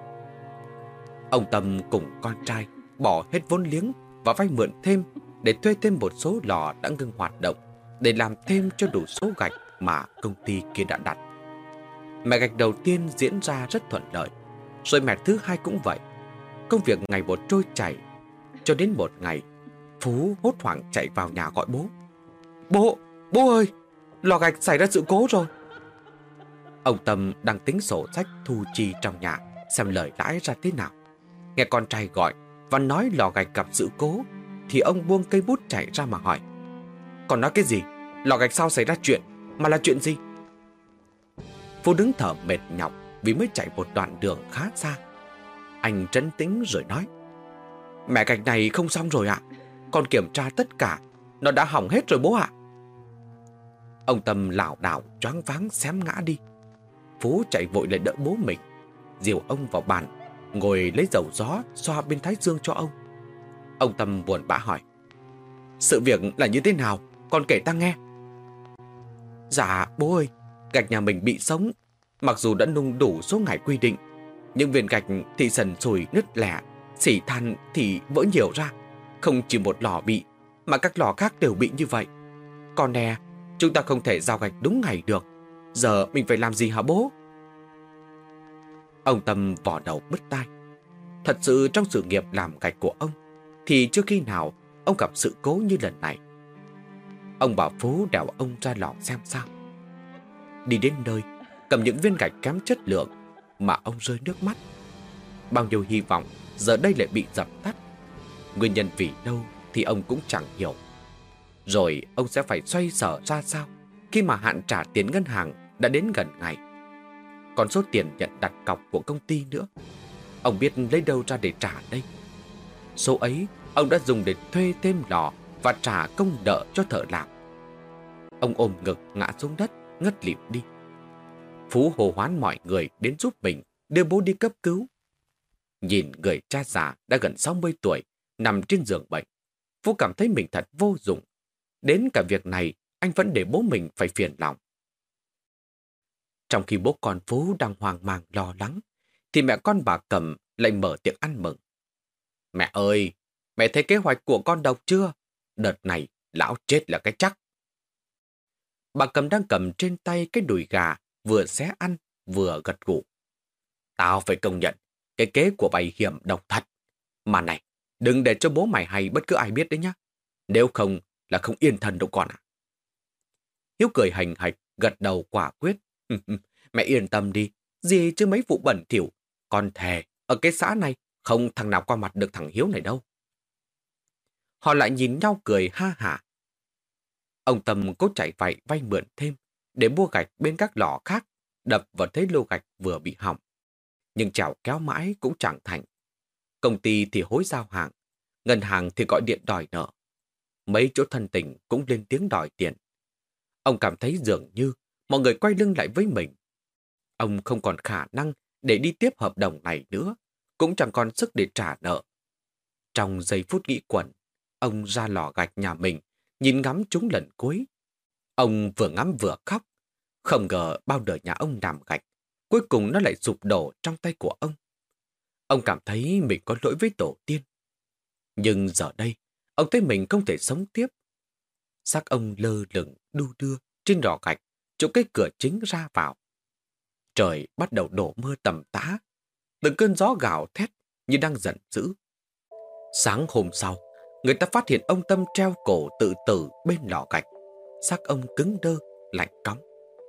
Ông Tâm cùng con trai bỏ hết vốn liếng và vay mượn thêm để thuê thêm một số lò đã ngưng hoạt động để làm thêm cho đủ số gạch mà công ty kia đã đặt. Mẹ gạch đầu tiên diễn ra rất thuận lợi, rồi mẹ thứ hai cũng vậy. Công việc ngày một trôi chảy, cho đến một ngày, Phú hốt hoảng chạy vào nhà gọi bố. Bố, bố ơi, lò gạch xảy ra sự cố rồi. Ông Tâm đang tính sổ sách thu chi trong nhà, xem lời lãi ra thế nào. Nghe con trai gọi và nói lò gạch gặp sự cố, thì ông buông cây bút chạy ra mà hỏi. Còn nói cái gì? Lò gạch sao xảy ra chuyện? Mà là chuyện gì? Phú đứng thở mệt nhọc vì mới chạy một đoạn đường khá xa. Anh trấn tĩnh rồi nói. Mẹ gạch này không xong rồi ạ. Con kiểm tra tất cả, nó đã hỏng hết rồi bố ạ. Ông Tâm lảo đảo choáng váng xém ngã đi. Phú chạy vội lại đỡ bố mình, dìu ông vào bàn, ngồi lấy dầu gió xoa bên thái dương cho ông. Ông Tâm buồn bã hỏi. Sự việc là như thế nào? Con kể ta nghe. Dạ bố ơi, gạch nhà mình bị sống. Mặc dù đã nung đủ số ngày quy định, nhưng viên gạch thì sần sùi nứt lẻ, xỉ than thì vỡ nhiều ra. Không chỉ một lò bị, mà các lò khác đều bị như vậy. Con nè, chúng ta không thể giao gạch đúng ngày được. Giờ mình phải làm gì hả bố? Ông Tâm vò đầu bứt tai. Thật sự trong sự nghiệp làm gạch của ông thì chưa khi nào ông gặp sự cố như lần này. Ông bảo Phú đèo ông ra lò xem sao. Đi đến nơi, cầm những viên gạch kém chất lượng mà ông rơi nước mắt. Bao nhiêu hy vọng giờ đây lại bị dập tắt. Nguyên nhân vì đâu thì ông cũng chẳng hiểu. Rồi ông sẽ phải xoay sở ra sao khi mà hạn trả tiền ngân hàng đã đến gần ngày. Còn số tiền nhận đặt cọc của công ty nữa, ông biết lấy đâu ra để trả đây? Số ấy ông đã dùng để thuê thêm lò và trả công nợ cho thợ làm. Ông ôm ngực ngã xuống đất, ngất lịm đi. Phú hô hoán mọi người đến giúp mình đưa bố đi cấp cứu. Nhìn người cha già đã gần sáu mươi tuổi nằm trên giường bệnh, Phú cảm thấy mình thật vô dụng. Đến cả việc này anh vẫn để bố mình phải phiền lòng. Trong khi bố con Phú đang hoang mang lo lắng, thì mẹ con bà Cầm lại mở tiệc ăn mừng. Mẹ ơi, mẹ thấy kế hoạch của con đọc chưa? Đợt này lão chết là cái chắc. Bà Cầm đang cầm trên tay cái đùi gà, vừa xé ăn vừa gật gù. Tao phải công nhận, cái kế của mày hiểm độc thật. Mà này, đừng để cho bố mày hay bất cứ ai biết đấy nhá. Nếu không là không yên thân đâu con ạ. Hiếu cười hành hạch, gật đầu quả quyết. Mẹ yên tâm đi, gì chứ mấy vụ bẩn thỉu. Con thề, ở cái xã này không thằng nào qua mặt được thằng Hiếu này đâu. Họ lại nhìn nhau cười ha hả. Ông Tâm cố chạy vạy vay mượn thêm để mua gạch bên các lò khác, đập vào thấy lô gạch vừa bị hỏng. Nhưng chèo kéo mãi cũng chẳng thành. Công ty thì hối giao hàng, ngân hàng thì gọi điện đòi nợ. Mấy chỗ thân tình cũng lên tiếng đòi tiền. Ông cảm thấy dường như mọi người quay lưng lại với mình. Ông không còn khả năng để đi tiếp hợp đồng này nữa, cũng chẳng còn sức để trả nợ. Trong giây phút nghĩ quẩn, ông ra lò gạch nhà mình, nhìn ngắm chúng lần cuối. Ông vừa ngắm vừa khóc. Không ngờ bao đời nhà ông làm gạch, cuối cùng nó lại sụp đổ trong tay của ông. Ông cảm thấy mình có lỗi với tổ tiên. Nhưng giờ đây, ông thấy mình không thể sống tiếp. Xác ông lơ lửng đu đưa trên lò gạch, chỗ cái cửa chính ra vào. Trời bắt đầu đổ mưa tầm tã, từng cơn gió gào thét như đang giận dữ. Sáng hôm sau, người ta phát hiện ông Tâm treo cổ tự tử bên lò gạch. Xác ông cứng đơ, lạnh cóng.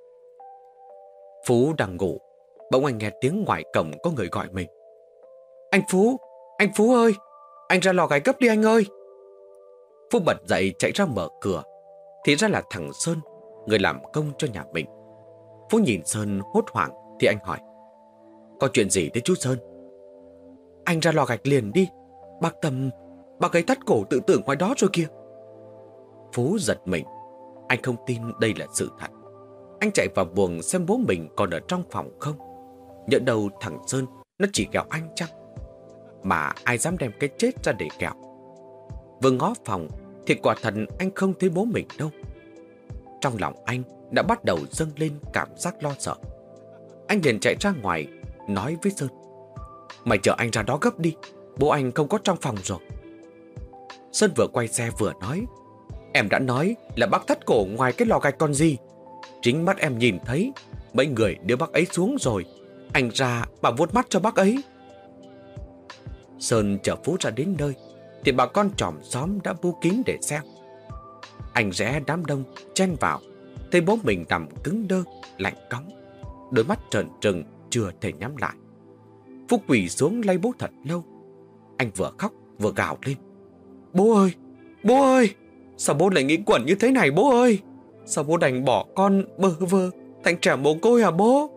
Phú đang ngủ, bỗng anh nghe tiếng ngoài cổng có người gọi mình. Anh Phú, anh Phú ơi, anh ra lò gạch gấp đi anh ơi. Phú bật dậy chạy ra mở cửa, thì ra là thằng Sơn, người làm công cho nhà mình. Phú nhìn Sơn hốt hoảng thì anh hỏi. Có chuyện gì thế chú Sơn? Anh ra lò gạch liền đi, bác Tâm, bác ấy thắt cổ tự tử ngoài đó rồi kìa. Phú giật mình, anh không tin đây là sự thật. Anh chạy vào buồng xem bố mình còn ở trong phòng không. Nhỡ đâu thằng Sơn nó chỉ ghẹo anh chăng? Mà ai dám đem cái chết ra để ghẹo. Vừa ngó phòng thì quả thật anh không thấy bố mình đâu. Trong lòng anh đã bắt đầu dâng lên cảm giác lo sợ. Anh liền chạy ra ngoài, nói với Sơn. Mày chở anh ra đó gấp đi, bố anh không có trong phòng rồi. Sơn vừa quay xe vừa nói. Em đã nói là bác thắt cổ ngoài cái lò gạch còn gì. Chính mắt em nhìn thấy, mấy người đưa bác ấy xuống rồi. Anh ra mà vuốt mắt cho bác ấy. Sơn chở Phú ra đến nơi. thì bà con chòm xóm đã bu kín để xem. Anh rẽ đám đông chen vào, thấy bố mình nằm cứng đơ, lạnh cóng, đôi mắt trợn trừng chưa thể nhắm lại. Phúc quỳ xuống lay bố thật lâu. Anh vừa khóc vừa gào lên: "Bố ơi, bố ơi, sao bố lại nghĩ quẩn như thế này bố ơi? Sao bố đành bỏ con bơ vơ thành trẻ mồ côi hả bố?"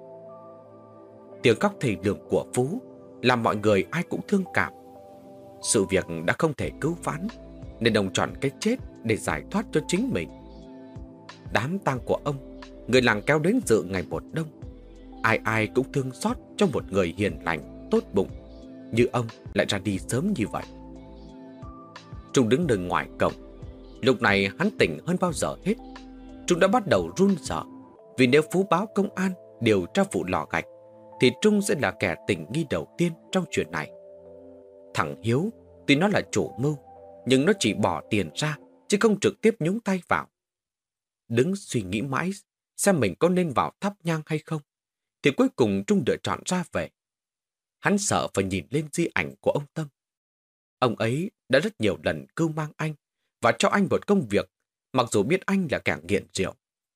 Tiếng khóc thề lương của Phú làm mọi người ai cũng thương cảm. Sự việc đã không thể cứu vãn, nên ông chọn cái chết để giải thoát cho chính mình. Đám tang của ông, người làng kéo đến dự ngày một đông. Ai ai cũng thương xót cho một người hiền lành, tốt bụng như ông lại ra đi sớm như vậy. Trung đứng đứng ngoài cổng. Lúc này hắn tỉnh hơn bao giờ hết. Trung đã bắt đầu run sợ, vì nếu Phú báo công an điều tra vụ lò gạch thì Trung sẽ là kẻ tình nghi đầu tiên trong chuyện này. Thằng Hiếu tuy nó là chủ mưu, nhưng nó chỉ bỏ tiền ra chứ không trực tiếp nhúng tay vào. Đứng suy nghĩ mãi xem mình có nên vào thắp nhang hay không, thì cuối cùng Trung lựa chọn ra về. Hắn sợ phải nhìn lên di ảnh của ông Tâm. Ông ấy đã rất nhiều lần cưu mang anh và cho anh một công việc, mặc dù biết anh là kẻ nghiện rượu.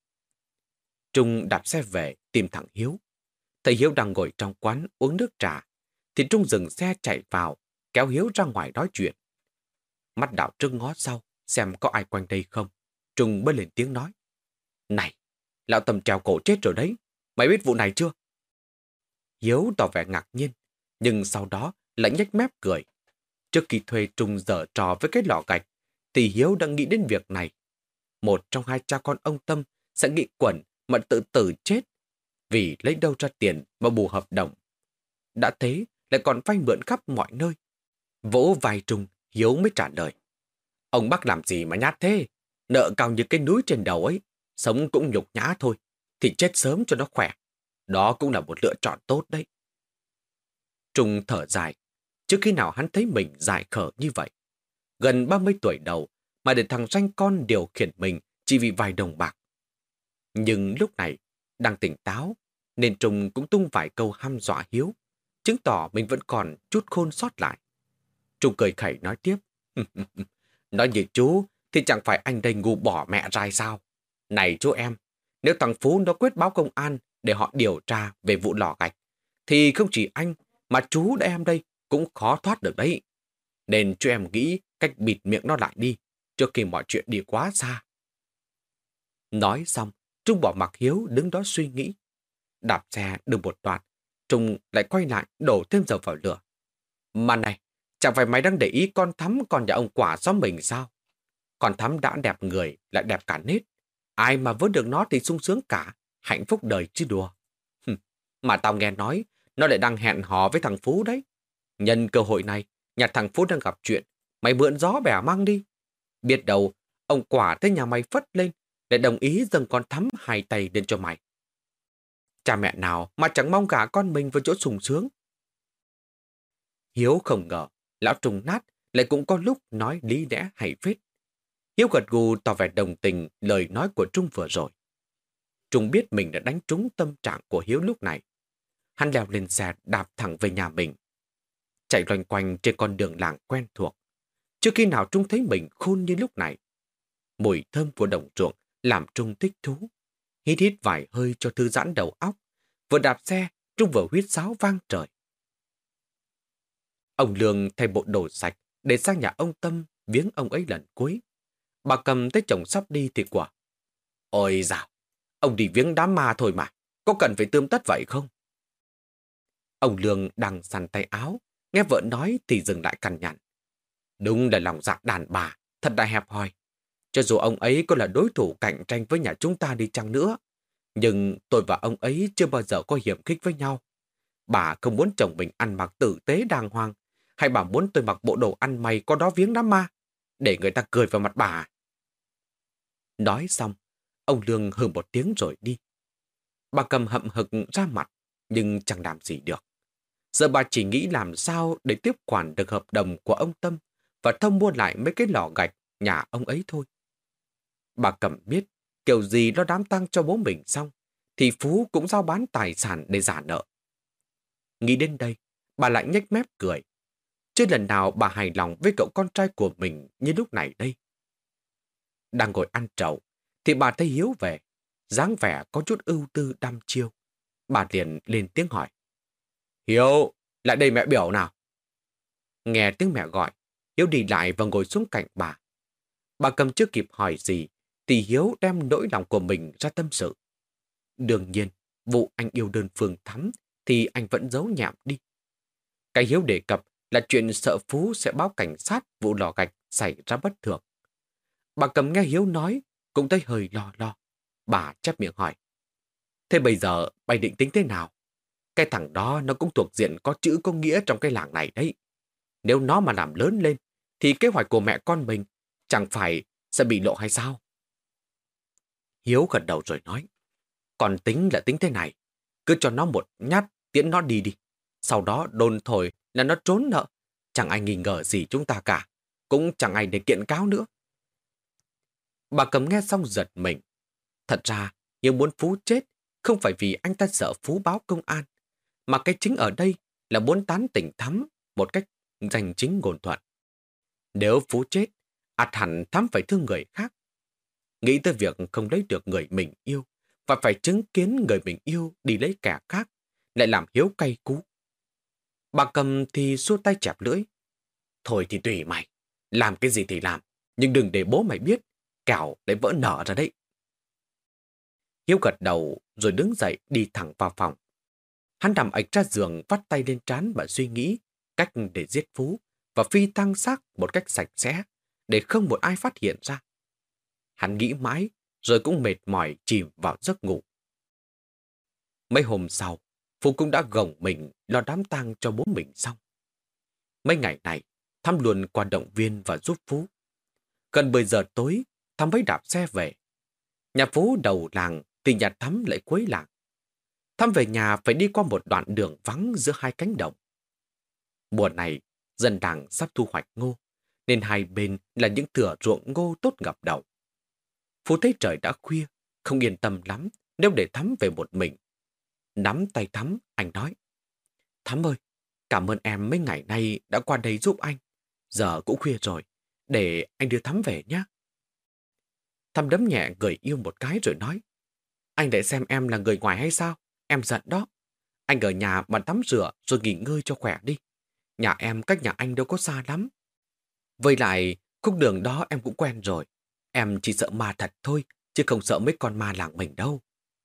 Trung đạp xe về tìm thằng Hiếu. Thấy Hiếu đang ngồi trong quán uống nước trà, thì Trung dừng xe chạy vào, kéo Hiếu ra ngoài nói chuyện. Mắt đảo trước ngó sau, xem có ai quanh đây không. Trung mới lên tiếng nói: "Này, lão Tâm treo cổ chết rồi đấy. Mày biết vụ này chưa?" Hiếu tỏ vẻ ngạc nhiên, nhưng sau đó lại nhếch mép cười. Trước khi thuê Trung giở trò với cái lò gạch, thì Hiếu đã nghĩ đến việc này. Một trong hai cha con ông Tâm sẽ nghĩ quẩn mà tự tử chết, vì lấy đâu ra tiền mà bù hợp đồng. Đã thế lại còn vay mượn khắp mọi nơi. Vỗ vai Trung, Hiếu mới trả lời: "Ông bác làm gì mà nhát thế? Nợ cao như cái núi trên đầu ấy, sống cũng nhục nhã thôi, thì chết sớm cho nó khỏe. Đó cũng là một lựa chọn tốt đấy." Trung thở dài, trước khi nào hắn thấy mình dại khờ như vậy. Gần ba mươi tuổi đầu mà để thằng ranh con điều khiển mình chỉ vì vài đồng bạc. Nhưng lúc này, đang tỉnh táo, nên Trung cũng tung vài câu hăm dọa Hiếu, chứng tỏ mình vẫn còn chút khôn sót lại. Trung cười khẩy nói tiếp: "Nói như chú, thì chẳng phải anh đây ngu bỏ mẹ ra sao? Này chú em, nếu thằng Phú nó quyết báo công an để họ điều tra về vụ lò gạch, thì không chỉ anh, mà chú đã em đây cũng khó thoát được đấy. Nên chú em nghĩ cách bịt miệng nó lại đi, trước khi mọi chuyện đi quá xa." Nói xong, Trung bỏ mặc Hiếu đứng đó suy nghĩ. Đạp xe được một đoạn, Trung lại quay lại đổ thêm dầu vào lửa. "Mà này, chẳng phải mày đang để ý con Thắm con nhà ông Quả xóm mình sao? Con Thắm đã đẹp người, lại đẹp cả nết. Ai mà vớt được nó thì sung sướng cả, hạnh phúc đời chứ đùa. Mà tao nghe nói, nó lại đang hẹn hò với thằng Phú đấy. Nhân cơ hội này, nhà thằng Phú đang gặp chuyện, mày mượn gió bẻ măng đi. Biết đâu, ông Quả tới nhà mày phất lên, để đồng ý dâng con Thắm hai tay lên cho mày. Cha mẹ nào mà chẳng mong cả con mình vào chỗ sung sướng." Hiếu không ngờ, lão Trung nát lại cũng có lúc nói lý lẽ hay phết. Hiếu gật gù tỏ vẻ đồng tình lời nói của Trung vừa rồi. Trung biết mình đã đánh trúng tâm trạng của Hiếu lúc này. Hắn leo lên xe đạp thẳng về nhà mình. Chạy loanh quanh trên con đường làng quen thuộc. Chưa khi nào Trung thấy mình khôn như lúc này. Mùi thơm của đồng ruộng làm Trung thích thú. Hít hít vài hơi cho thư giãn đầu óc. Vừa đạp xe, Trung vừa huýt sáo vang trời. Ông Lương thay bộ đồ sạch để sang nhà ông Tâm viếng ông ấy lần cuối. Bà Cầm thấy chồng sắp đi thì quả: "Ôi dào, ông đi viếng đám ma thôi mà, có cần phải tươm tất vậy không?" Ông Lương đang săn tay áo, nghe vợ nói thì dừng lại cằn nhằn: "Đúng là lòng dạ đàn bà, thật là hẹp hòi. Cho dù ông ấy có là đối thủ cạnh tranh với nhà chúng ta đi chăng nữa, nhưng tôi và ông ấy chưa bao giờ có hiểm khích với nhau. Bà không muốn chồng mình ăn mặc tử tế đàng hoàng, hay bà muốn tôi mặc bộ đồ ăn mày có đó viếng đám ma, để người ta cười vào mặt bà?" Nói xong, ông Lương hừ một tiếng rồi đi. Bà Cầm hậm hực ra mặt, nhưng chẳng làm gì được. Giờ bà chỉ nghĩ làm sao để tiếp quản được hợp đồng của ông Tâm và thông mua lại mấy cái lò gạch nhà ông ấy thôi. Bà Cầm biết, kiểu gì lo đám tang cho bố mình xong, thì Phú cũng giao bán tài sản để trả nợ. Nghĩ đến đây, bà lại nhếch mép cười. Chưa lần nào bà hài lòng với cậu con trai của mình như lúc này đây. Đang ngồi ăn trầu, thì bà thấy Hiếu về, dáng vẻ có chút ưu tư đăm chiêu. Bà liền lên tiếng hỏi. Hiếu, lại đây mẹ biểu nào. Nghe tiếng mẹ gọi, Hiếu đi lại và ngồi xuống cạnh bà. Bà Cầm chưa kịp hỏi gì, thì Hiếu đem nỗi lòng của mình ra tâm sự. Đương nhiên, vụ anh yêu đơn Phương Thắm thì anh vẫn giấu nhẹm đi. Cái Hiếu đề cập là chuyện sợ Phú sẽ báo cảnh sát vụ lò gạch xảy ra bất thường. Bà Cầm nghe Hiếu nói, cũng thấy hơi lo lo. Bà chép miệng hỏi. Thế bây giờ bày định tính thế nào? Cái thằng đó nó cũng thuộc diện có chữ có nghĩa trong cái làng này đấy. Nếu nó mà làm lớn lên, thì kế hoạch của mẹ con mình chẳng phải sẽ bị lộ hay sao? Hiếu gật đầu rồi nói. Còn tính là tính thế này. Cứ cho nó một nhát, tiễn nó đi đi. Sau đó đồn thổi là nó trốn nợ. Chẳng ai nghi ngờ gì chúng ta cả. Cũng chẳng ai để kiện cáo nữa. Bà Cầm nghe xong giật mình. Thật ra, Hiếu muốn Phú chết không phải vì anh ta sợ Phú báo công an, mà cái chính ở đây là muốn tán tỉnh Thắm một cách danh chính ngôn thuận. Nếu Phú chết, ắt hẳn Thắm phải thương người khác. Nghĩ tới việc không lấy được người mình yêu và phải chứng kiến người mình yêu đi lấy kẻ khác, lại làm Hiếu cay cú. Bà Cầm thì xua tay chẹp lưỡi. Thôi thì tùy mày, làm cái gì thì làm, nhưng đừng để bố mày biết, kẻo lại vỡ nở ra đấy. Hiếu gật đầu rồi đứng dậy đi thẳng vào phòng. Hắn nằm ạch ra giường, vắt tay lên trán và suy nghĩ cách để giết Phú và phi tang xác một cách sạch sẽ để không một ai phát hiện ra. Hắn nghĩ mãi rồi cũng mệt mỏi chìm vào giấc ngủ. Mấy hôm sau, Phú cũng đã gồng mình lo đám tang cho bố mình xong. Mấy ngày này, Thắm luôn qua động viên và giúp Phú. Gần mười giờ tối, Thắm mới đạp xe về. Nhà Phú đầu làng thì nhà Thắm lại cuối làng. Thắm về nhà phải đi qua một đoạn đường vắng giữa hai cánh đồng. Mùa này, dân làng sắp thu hoạch ngô, nên hai bên là những thửa ruộng ngô tốt ngập đầu. Phú thấy trời đã khuya, không yên tâm lắm nếu để Thắm về một mình. Nắm tay Thắm, anh nói. Thắm ơi, cảm ơn em mấy ngày nay đã qua đây giúp anh. Giờ cũng khuya rồi, để anh đưa Thắm về nhé. Thắm đấm nhẹ người yêu một cái rồi nói. Anh để xem em là người ngoài hay sao? Em giận đó. Anh ở nhà mà tắm rửa rồi nghỉ ngơi cho khỏe đi. Nhà em cách nhà anh đâu có xa lắm. Với lại, khúc đường đó em cũng quen rồi. Em chỉ sợ ma thật thôi, chứ không sợ mấy con ma làng mình đâu.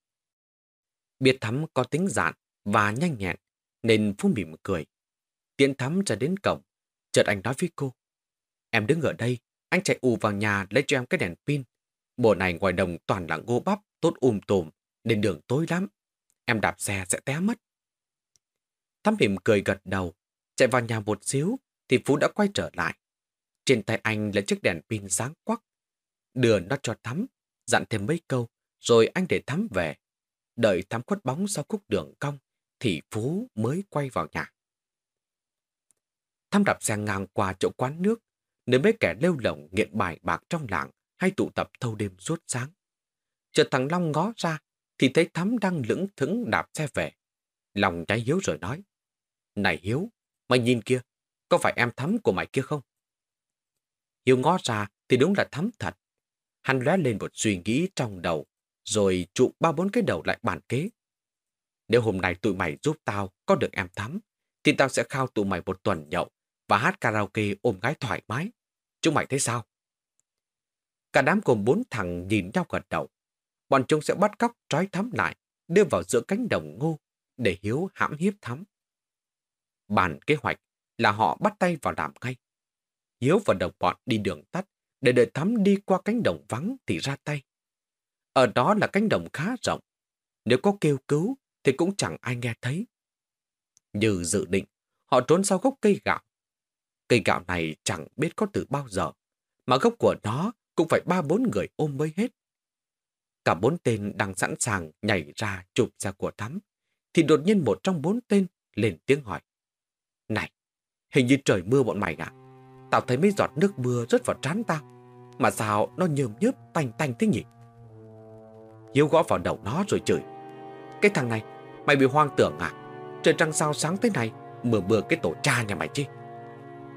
Biết Thắm có tính dạn và nhanh nhẹn, nên Phú mỉm cười. Tiễn Thắm ra đến cổng, chợt anh nói với cô. Em đứng ở đây, anh chạy ù vào nhà lấy cho em cái đèn pin. Mùa này ngoài đồng toàn là ngô bắp, tốt um tùm, nên đường tối lắm. Em đạp xe sẽ té mất. Thắm mỉm cười gật đầu, chạy vào nhà một xíu, thì Phú đã quay trở lại. Trên tay anh là chiếc đèn pin sáng quắc. Đưa nó cho Thắm, dặn thêm mấy câu, rồi anh để Thắm về. Đợi Thắm khuất bóng sau khúc đường cong, thì Phú mới quay vào nhà. Thắm đạp xe ngang qua chỗ quán nước, nơi mấy kẻ lêu lổng nghiện bài bạc trong làng hay tụ tập thâu đêm suốt sáng. Chợt thằng Long ngó ra, thì thấy Thắm đang lững thững đạp xe về. Long cháy Hiếu rồi nói. Này Hiếu, mày nhìn kia, có phải em Thắm của mày kia không? Hiếu ngó ra thì đúng là Thắm thật. Hắn lóe lên một suy nghĩ trong đầu, rồi chụp ba bốn cái đầu lại bàn kế. Nếu hôm nay tụi mày giúp tao có được em Thắm, thì tao sẽ khao tụi mày một tuần nhậu và hát karaoke ôm gái thoải mái. Chúng mày thấy sao? Cả đám gồm bốn thằng nhìn nhau gật đầu. Bọn chúng sẽ bắt cóc trói Thắm lại, đưa vào giữa cánh đồng ngô để Hiếu hãm hiếp Thắm. Bàn kế hoạch là họ bắt tay vào làm ngay. Hiếu và đồng bọn đi đường tắt để đợi Thắm đi qua cánh đồng vắng thì ra tay. Ở đó là cánh đồng khá rộng. Nếu có kêu cứu thì cũng chẳng ai nghe thấy. Như dự định, họ trốn sau gốc cây gạo. Cây gạo này chẳng biết có từ bao giờ, mà gốc của nó cũng phải ba bốn người ôm mới hết. Cả bốn tên đang sẵn sàng nhảy ra chụp xe của Thắm, thì đột nhiên một trong bốn tên lên tiếng hỏi. Này, hình như trời mưa bọn mày à? Tao thấy mấy giọt nước mưa rớt vào trán tao, mà sao nó nhơm nhớp tanh tanh thế nhỉ? Hiếu gõ vào đầu nó rồi chửi. Cái thằng này, mày bị hoang tưởng à? Trời trăng sao sáng thế này, mưa mưa cái tổ cha nhà mày chứ.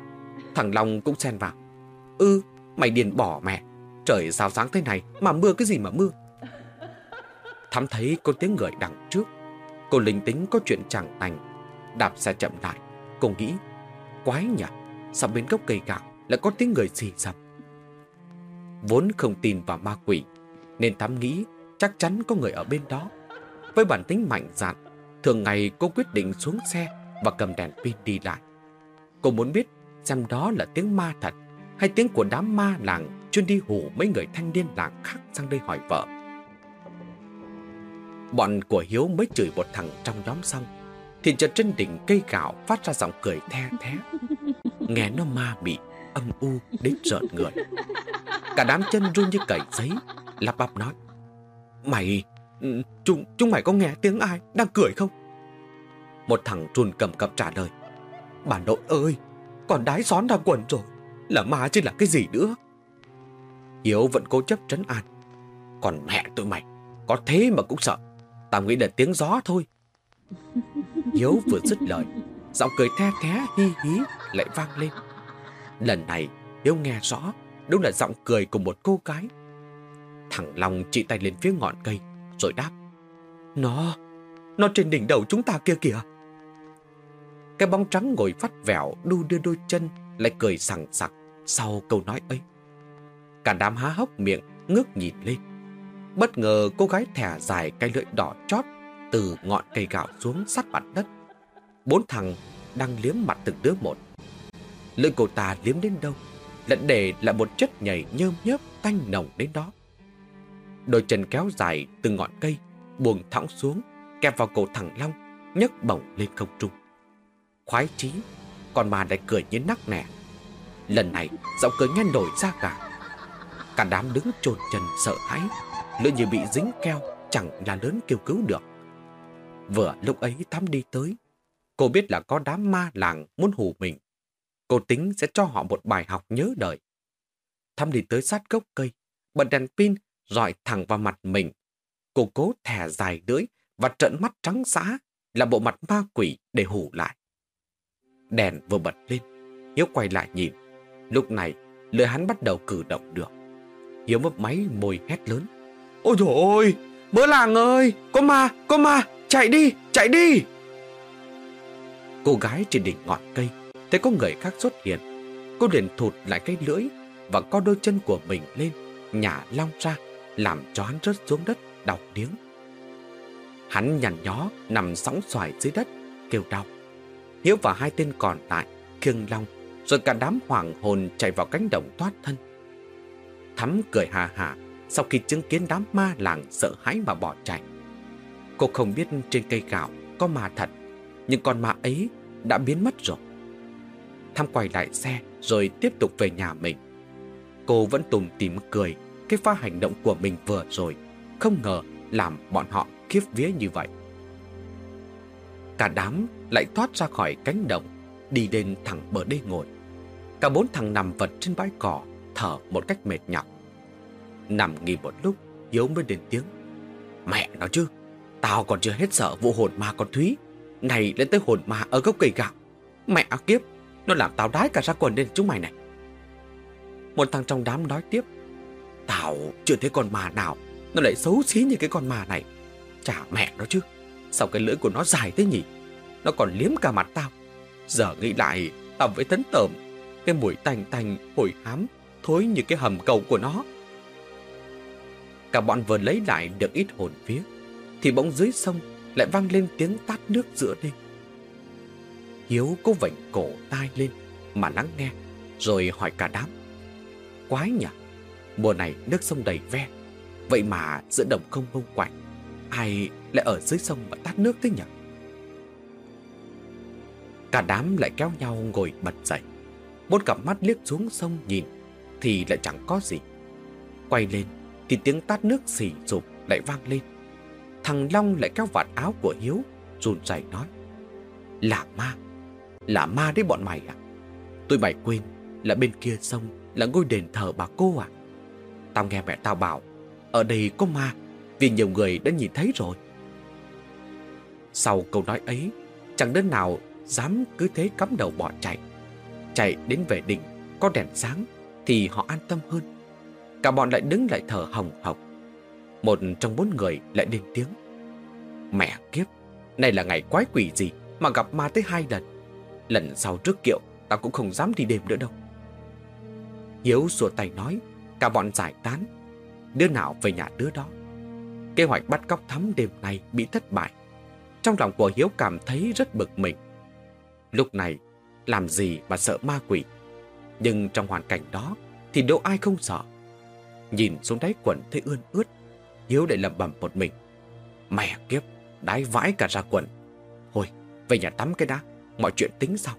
Thằng Long cũng xen vào. Ừ, mày điên bỏ mẹ. Trời sao sáng thế này mà mưa cái gì mà mưa. Thắm thấy có tiếng người đằng trước. Cô linh tính có chuyện chẳng lành, đạp xe chậm lại. Cô nghĩ, quái nhỉ, sao bên gốc cây gạo lại có tiếng người xì xầm. Vốn không tin vào ma quỷ, nên Thắm nghĩ chắc chắn có người ở bên đó. Với bản tính mạnh dạn, thường ngày cô quyết định xuống xe và cầm đèn pin đi lại. Cô muốn biết xem đó là tiếng ma thật hay tiếng của đám ma làng chuyên đi hù mấy người thanh niên làng khác sang đây hỏi vợ. Bọn của Hiếu mới chửi một thằng trong nhóm xong, thì chợt trên đỉnh cây gạo phát ra giọng cười the thé. Nghe nó ma mị, âm u đến rợn người. Cả đám chân run như cầy giấy, lắp bắp nói: Mày, chúng, chúng mày có nghe tiếng ai đang cười không? Một thằng run cầm cập trả lời: Bà nội ơi, còn đái xón ra quần rồi, là ma chứ là cái gì nữa. Hiếu vẫn cố chấp trấn an: Còn mẹ tụi mày, có thế mà cũng sợ, tao nghĩ là tiếng gió thôi. Hiếu vừa dứt lời, giọng cười the thé hi hí lại vang lên. Lần này Hiếu nghe rõ, đúng là giọng cười của một cô gái. Thằng Long chỉ tay lên phía ngọn cây rồi đáp: Nó, nó trên đỉnh đầu chúng ta kia kìa. Cái bóng trắng ngồi vắt vẻo đu đưa đôi chân lại cười sằng sặc sau câu nói ấy. Cả đám há hốc miệng ngước nhìn lên. Bất ngờ cô gái thẻ dài cái lưỡi đỏ chót từ ngọn cây gạo xuống sát mặt đất. Bốn thằng đang liếm mặt từng đứa một. Lưỡi cô ta liếm đến đâu lại để lại một chất nhầy nhơm nhớp tanh nồng đến đó. Đôi chân kéo dài từ ngọn cây buông thõng xuống, kẹp vào cổ thằng Long, nhấc bổng lên không trung. Khoái chí, con ma lại cười như nắc nẻ. Lần này giọng cười nghe nổi da gà. Cả đám đứng chôn chân sợ hãi, lưỡi như bị dính keo, chẳng là lớn kêu cứu được. Vừa lúc ấy Thắm đi tới. Cô biết là có đám ma làng muốn hù mình. Cô tính sẽ cho họ một bài học nhớ đời. Thắm đi tới sát gốc cây, bật đèn pin rọi thẳng vào mặt mình. Cô cố thè dài lưỡi và trợn mắt trắng dã là bộ mặt ma quỷ để hù lại. Đèn vừa bật lên, Hiếu quay lại nhìn. Lúc này lưỡi hắn bắt đầu cử động được. Hiếu mấp máy môi hét lớn: Ôi dồi ôi, mớ làng ơi, có ma, có ma, chạy đi, chạy đi. Cô gái trên đỉnh ngọn cây thấy có người khác xuất hiện. Cô liền thụt lại cái lưỡi và co đôi chân của mình lên, nhả long ra, làm cho hắn rớt xuống đất đau điếng. Hắn nhằn nhó nằm sóng xoài dưới đất, kêu đau. Hiếu và hai tên còn lại khiêng Long, rồi cả đám hoảng hồn chạy vào cánh đồng thoát thân. Thắm cười hà hà sau khi chứng kiến đám ma làng sợ hãi mà bỏ chạy. Cô không biết trên cây gạo có ma thật, nhưng con ma ấy đã biến mất rồi. Thắm quay lại xe rồi tiếp tục về nhà mình. Cô vẫn tủm tỉm cười cái pha hành động của mình vừa rồi, không ngờ làm bọn họ khiếp vía như vậy. Cả đám lại thoát ra khỏi cánh đồng, đi đến thẳng bờ đê ngồi. Cả bốn thằng nằm vật trên bãi cỏ, thở một cách mệt nhọc. Nằm nghỉ một lúc, Hiếu mới lên tiếng: Mẹ nó chứ, tao còn chưa hết sợ vụ hồn ma con Thúy, này lên tới hồn ma ở gốc cây gạo. Mẹ kiếp, nó làm tao đái cả ra quần lên chúng mày này. Một thằng trong đám nói tiếp: Tao chưa thấy con ma nào nó lại xấu xí như cái con ma này. Chả mẹ nó chứ, sao cái lưỡi của nó dài thế nhỉ? Nó còn liếm cả mặt tao. Giờ nghĩ lại, tao với thấn tởm. Cái mùi tanh tanh, hôi hám, thối như cái hầm cầu của nó. Cả bọn vừa lấy lại được ít hồn vía, thì bỗng dưới sông lại vang lên tiếng tát nước giữa đêm. Hiếu cố vểnh cổ tai lên mà lắng nghe, rồi hỏi cả đám: Quái nhỉ, mùa này nước sông đầy ve, vậy mà giữa đồng không mông quạnh, ai lại ở dưới sông mà tát nước thế nhỉ? Cả đám lại kéo nhau ngồi bật dậy. Bốn cặp mắt liếc xuống sông nhìn thì lại chẳng có gì. Quay lên thì tiếng tát nước xì rụp lại vang lên. Thằng Long lại kéo vạt áo của Hiếu, run rẩy nói: Là ma, là ma đấy bọn mày à? Tụi mày quên là bên kia sông là ngôi đền thờ bà cô à? Tao nghe mẹ tao bảo ở đây có ma, vì nhiều người đã nhìn thấy rồi. Sau câu nói ấy, chẳng đứa nào dám cứ thế cắm đầu bỏ chạy. chạy đến về đỉnh có đèn sáng thì họ an tâm hơn. Cả bọn lại đứng lại thở hồng hộc. Một trong bốn người lại lên tiếng: Mẹ kiếp, này là ngày quái quỷ gì mà gặp ma tới hai lần. Lần sau trước kiệu tao cũng không dám đi đêm nữa đâu. Hiếu xua tay nói. Cả bọn giải tán, đứa nào về nhà đứa đó. Kế hoạch bắt cóc Thắm đêm nay bị thất bại. Trong lòng của Hiếu cảm thấy rất bực mình. Lúc này làm gì mà sợ ma quỷ, nhưng trong hoàn cảnh đó thì đâu ai không sợ. Nhìn xuống đáy quần thấy ươn ướt, Hiếu lại lẩm bẩm một mình: Mẹ kiếp, đái vãi cả ra quần. Thôi về nhà tắm cái đã, mọi chuyện tính sau.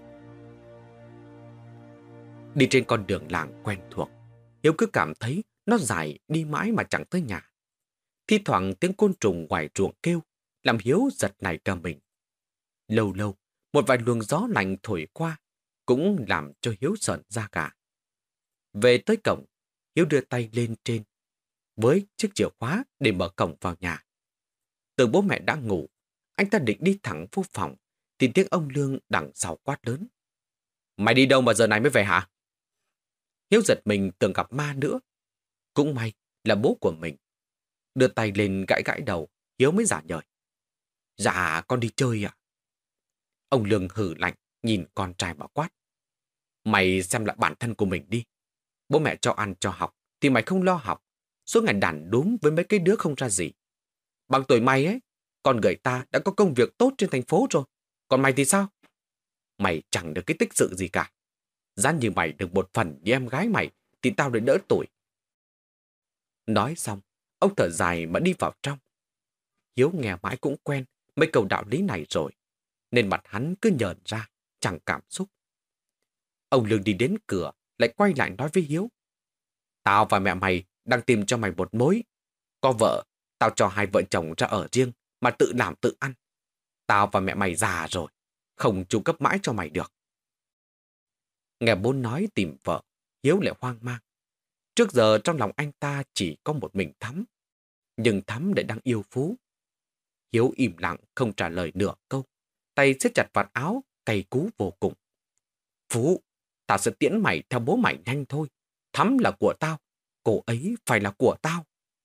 Đi trên con đường làng quen thuộc, Hiếu cứ cảm thấy nó dài đi mãi mà chẳng tới nhà. Thi thoảng tiếng côn trùng ngoài ruộng kêu, làm Hiếu giật nảy cả mình. Lâu lâu, một vài luồng gió lạnh thổi qua, cũng làm cho Hiếu sợn da gà. Về tới cổng, Hiếu đưa tay lên trên với chiếc chìa khóa để mở cổng vào nhà. Tưởng bố mẹ đã ngủ, anh ta định đi thẳng vô phòng, thì tiếng ông Lương đằng sau quát lớn: Mày đi đâu mà giờ này mới về hả? Hiếu giật mình tưởng gặp ma nữa. Cũng may là bố của mình. Đưa tay lên gãi gãi đầu, Hiếu mới giả nhời: Dạ con đi chơi ạ. Ông Lương hử lạnh nhìn con trai mà quát: Mày xem lại bản thân của mình đi. Bố mẹ cho ăn cho học thì mày không lo học, suốt ngày đàn đúm với mấy cái đứa không ra gì. Bằng tuổi mày ấy, con người ta đã có công việc tốt trên thành phố rồi. Còn mày thì sao? Mày chẳng được cái tích sự gì cả. Giá như mày được một phần như em gái mày thì tao lại đỡ tuổi. Nói xong, ông thở dài mà đi vào trong. Hiếu nghe mãi cũng quen mấy câu đạo lý này rồi, nên mặt hắn cứ nhờn ra, chẳng cảm xúc. Ông Lương đi đến cửa, lại quay lại nói với Hiếu: Tao và mẹ mày đang tìm cho mày một mối. Có vợ, tao cho hai vợ chồng ra ở riêng mà tự làm tự ăn. Tao và mẹ mày già rồi, không chu cấp mãi cho mày được. Nghe bố nói tìm vợ, Hiếu lại hoang mang. Trước giờ trong lòng anh ta chỉ có một mình Thắm, nhưng Thắm lại đang yêu Phú. Hiếu im lặng không trả lời nửa câu, tay siết chặt vạt áo, cay cú vô cùng. Phú, tao sẽ tiễn mày theo bố mày nhanh thôi. Thắm là của tao, cô ấy phải là của tao.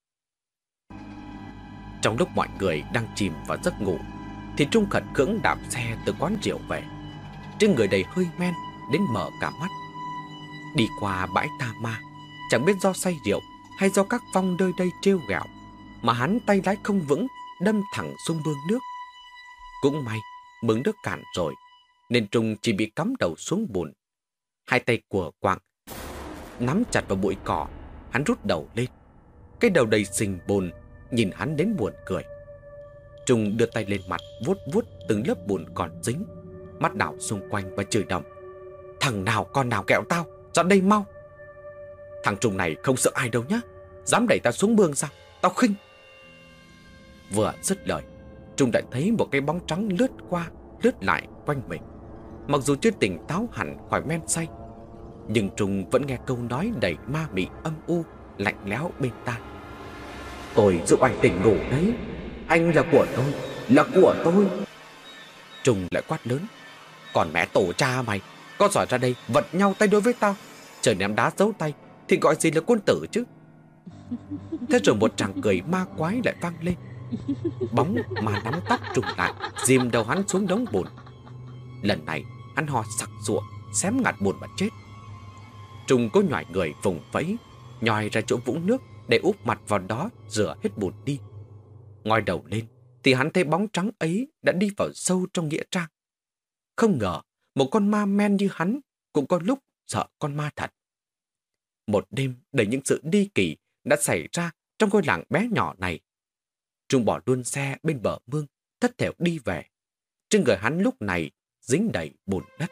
Trong lúc mọi người đang chìm vào giấc ngủ, thì Trung khẩn cưỡng đạp xe từ quán rượu về. Trên người đầy hơi men đến mở cả mắt. Đi qua bãi tha ma, chẳng biết do say rượu hay do các vong nơi đây trêu ghẹo, mà hắn tay lái không vững, đâm thẳng xuống mương nước. Cũng may mương nước cạn rồi, nên Trung chỉ bị cắm đầu xuống bùn. Hai tay của quạng nắm chặt vào bụi cỏ, hắn rút đầu lên. Cái đầu đầy sình bùn, nhìn hắn đến buồn cười. Trung đưa tay lên mặt vuốt vuốt từng lớp bùn còn dính, mắt đảo xung quanh và chửi đầm: Thằng nào con nào kẹo tao, ra đây mau. Thằng Trung này không sợ ai đâu nhá, dám đẩy tao xuống mương sao, tao khinh. Vừa dứt lời, Trung đã thấy một cái bóng trắng lướt qua lướt lại quanh mình. Mặc dù chưa tỉnh táo hẳn khỏi men say, nhưng Trung vẫn nghe câu nói đầy ma mị âm u, lạnh lẽo bên tai: Tôi giúp anh tỉnh ngủ đấy, anh là của tôi, là của tôi. Trung lại quát lớn: Còn mẹ tổ cha mày, có giỏi ra đây vật nhau tay đối với tao, trời ném đá giấu tay thì gọi gì là quân tử chứ. Thế rồi một tràng cười ma quái lại vang lên. Bóng mà nắm tóc Trung lại, dìm đầu hắn xuống đống bùn. Lần này hắn ho sặc sụa, xém ngạt bùn mà chết. Trung cố nhòi người vùng vẫy, nhòi ra chỗ vũng nước để úp mặt vào đó rửa hết bùn đi. Ngoi đầu lên thì hắn thấy bóng trắng ấy đã đi vào sâu trong nghĩa trang. Không ngờ một con ma men như hắn cũng có lúc sợ con ma thật. Một đêm đầy những sự đi kỳ đã xảy ra trong ngôi làng bé nhỏ này. Trung bỏ luôn xe bên bờ mương, thất thểu đi về. Trên người hắn lúc này dính đầy bùn đất.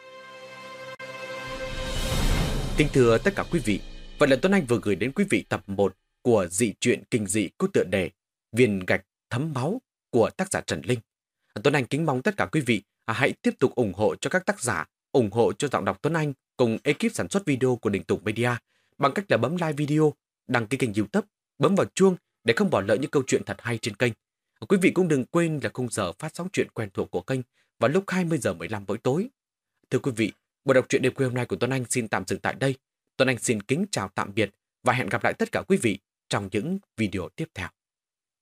Kính thưa tất cả quý vị, vậy là Tuấn Anh vừa gửi đến quý vị tập một của dị truyện kinh dị có tựa đề Viên gạch thấm máu của tác giả Trần Linh. Tuấn Anh kính mong tất cả quý vị hãy tiếp tục ủng hộ cho các tác giả, ủng hộ cho giọng đọc Tuấn Anh cùng ekip sản xuất video của Đình Tùng Media bằng cách là bấm like video, đăng ký kênh YouTube, bấm vào chuông để không bỏ lỡ những câu chuyện thật hay trên kênh. Quý vị cũng đừng quên là khung giờ phát sóng chuyện quen thuộc của kênh vào lúc hai mươi giờ mười lăm mỗi tối. Thưa quý vị, Buổi đọc truyện đêm khuya hôm nay của Tuấn Anh xin tạm dừng tại đây. Tuấn Anh xin kính chào tạm biệt và hẹn gặp lại tất cả quý vị trong những video tiếp theo.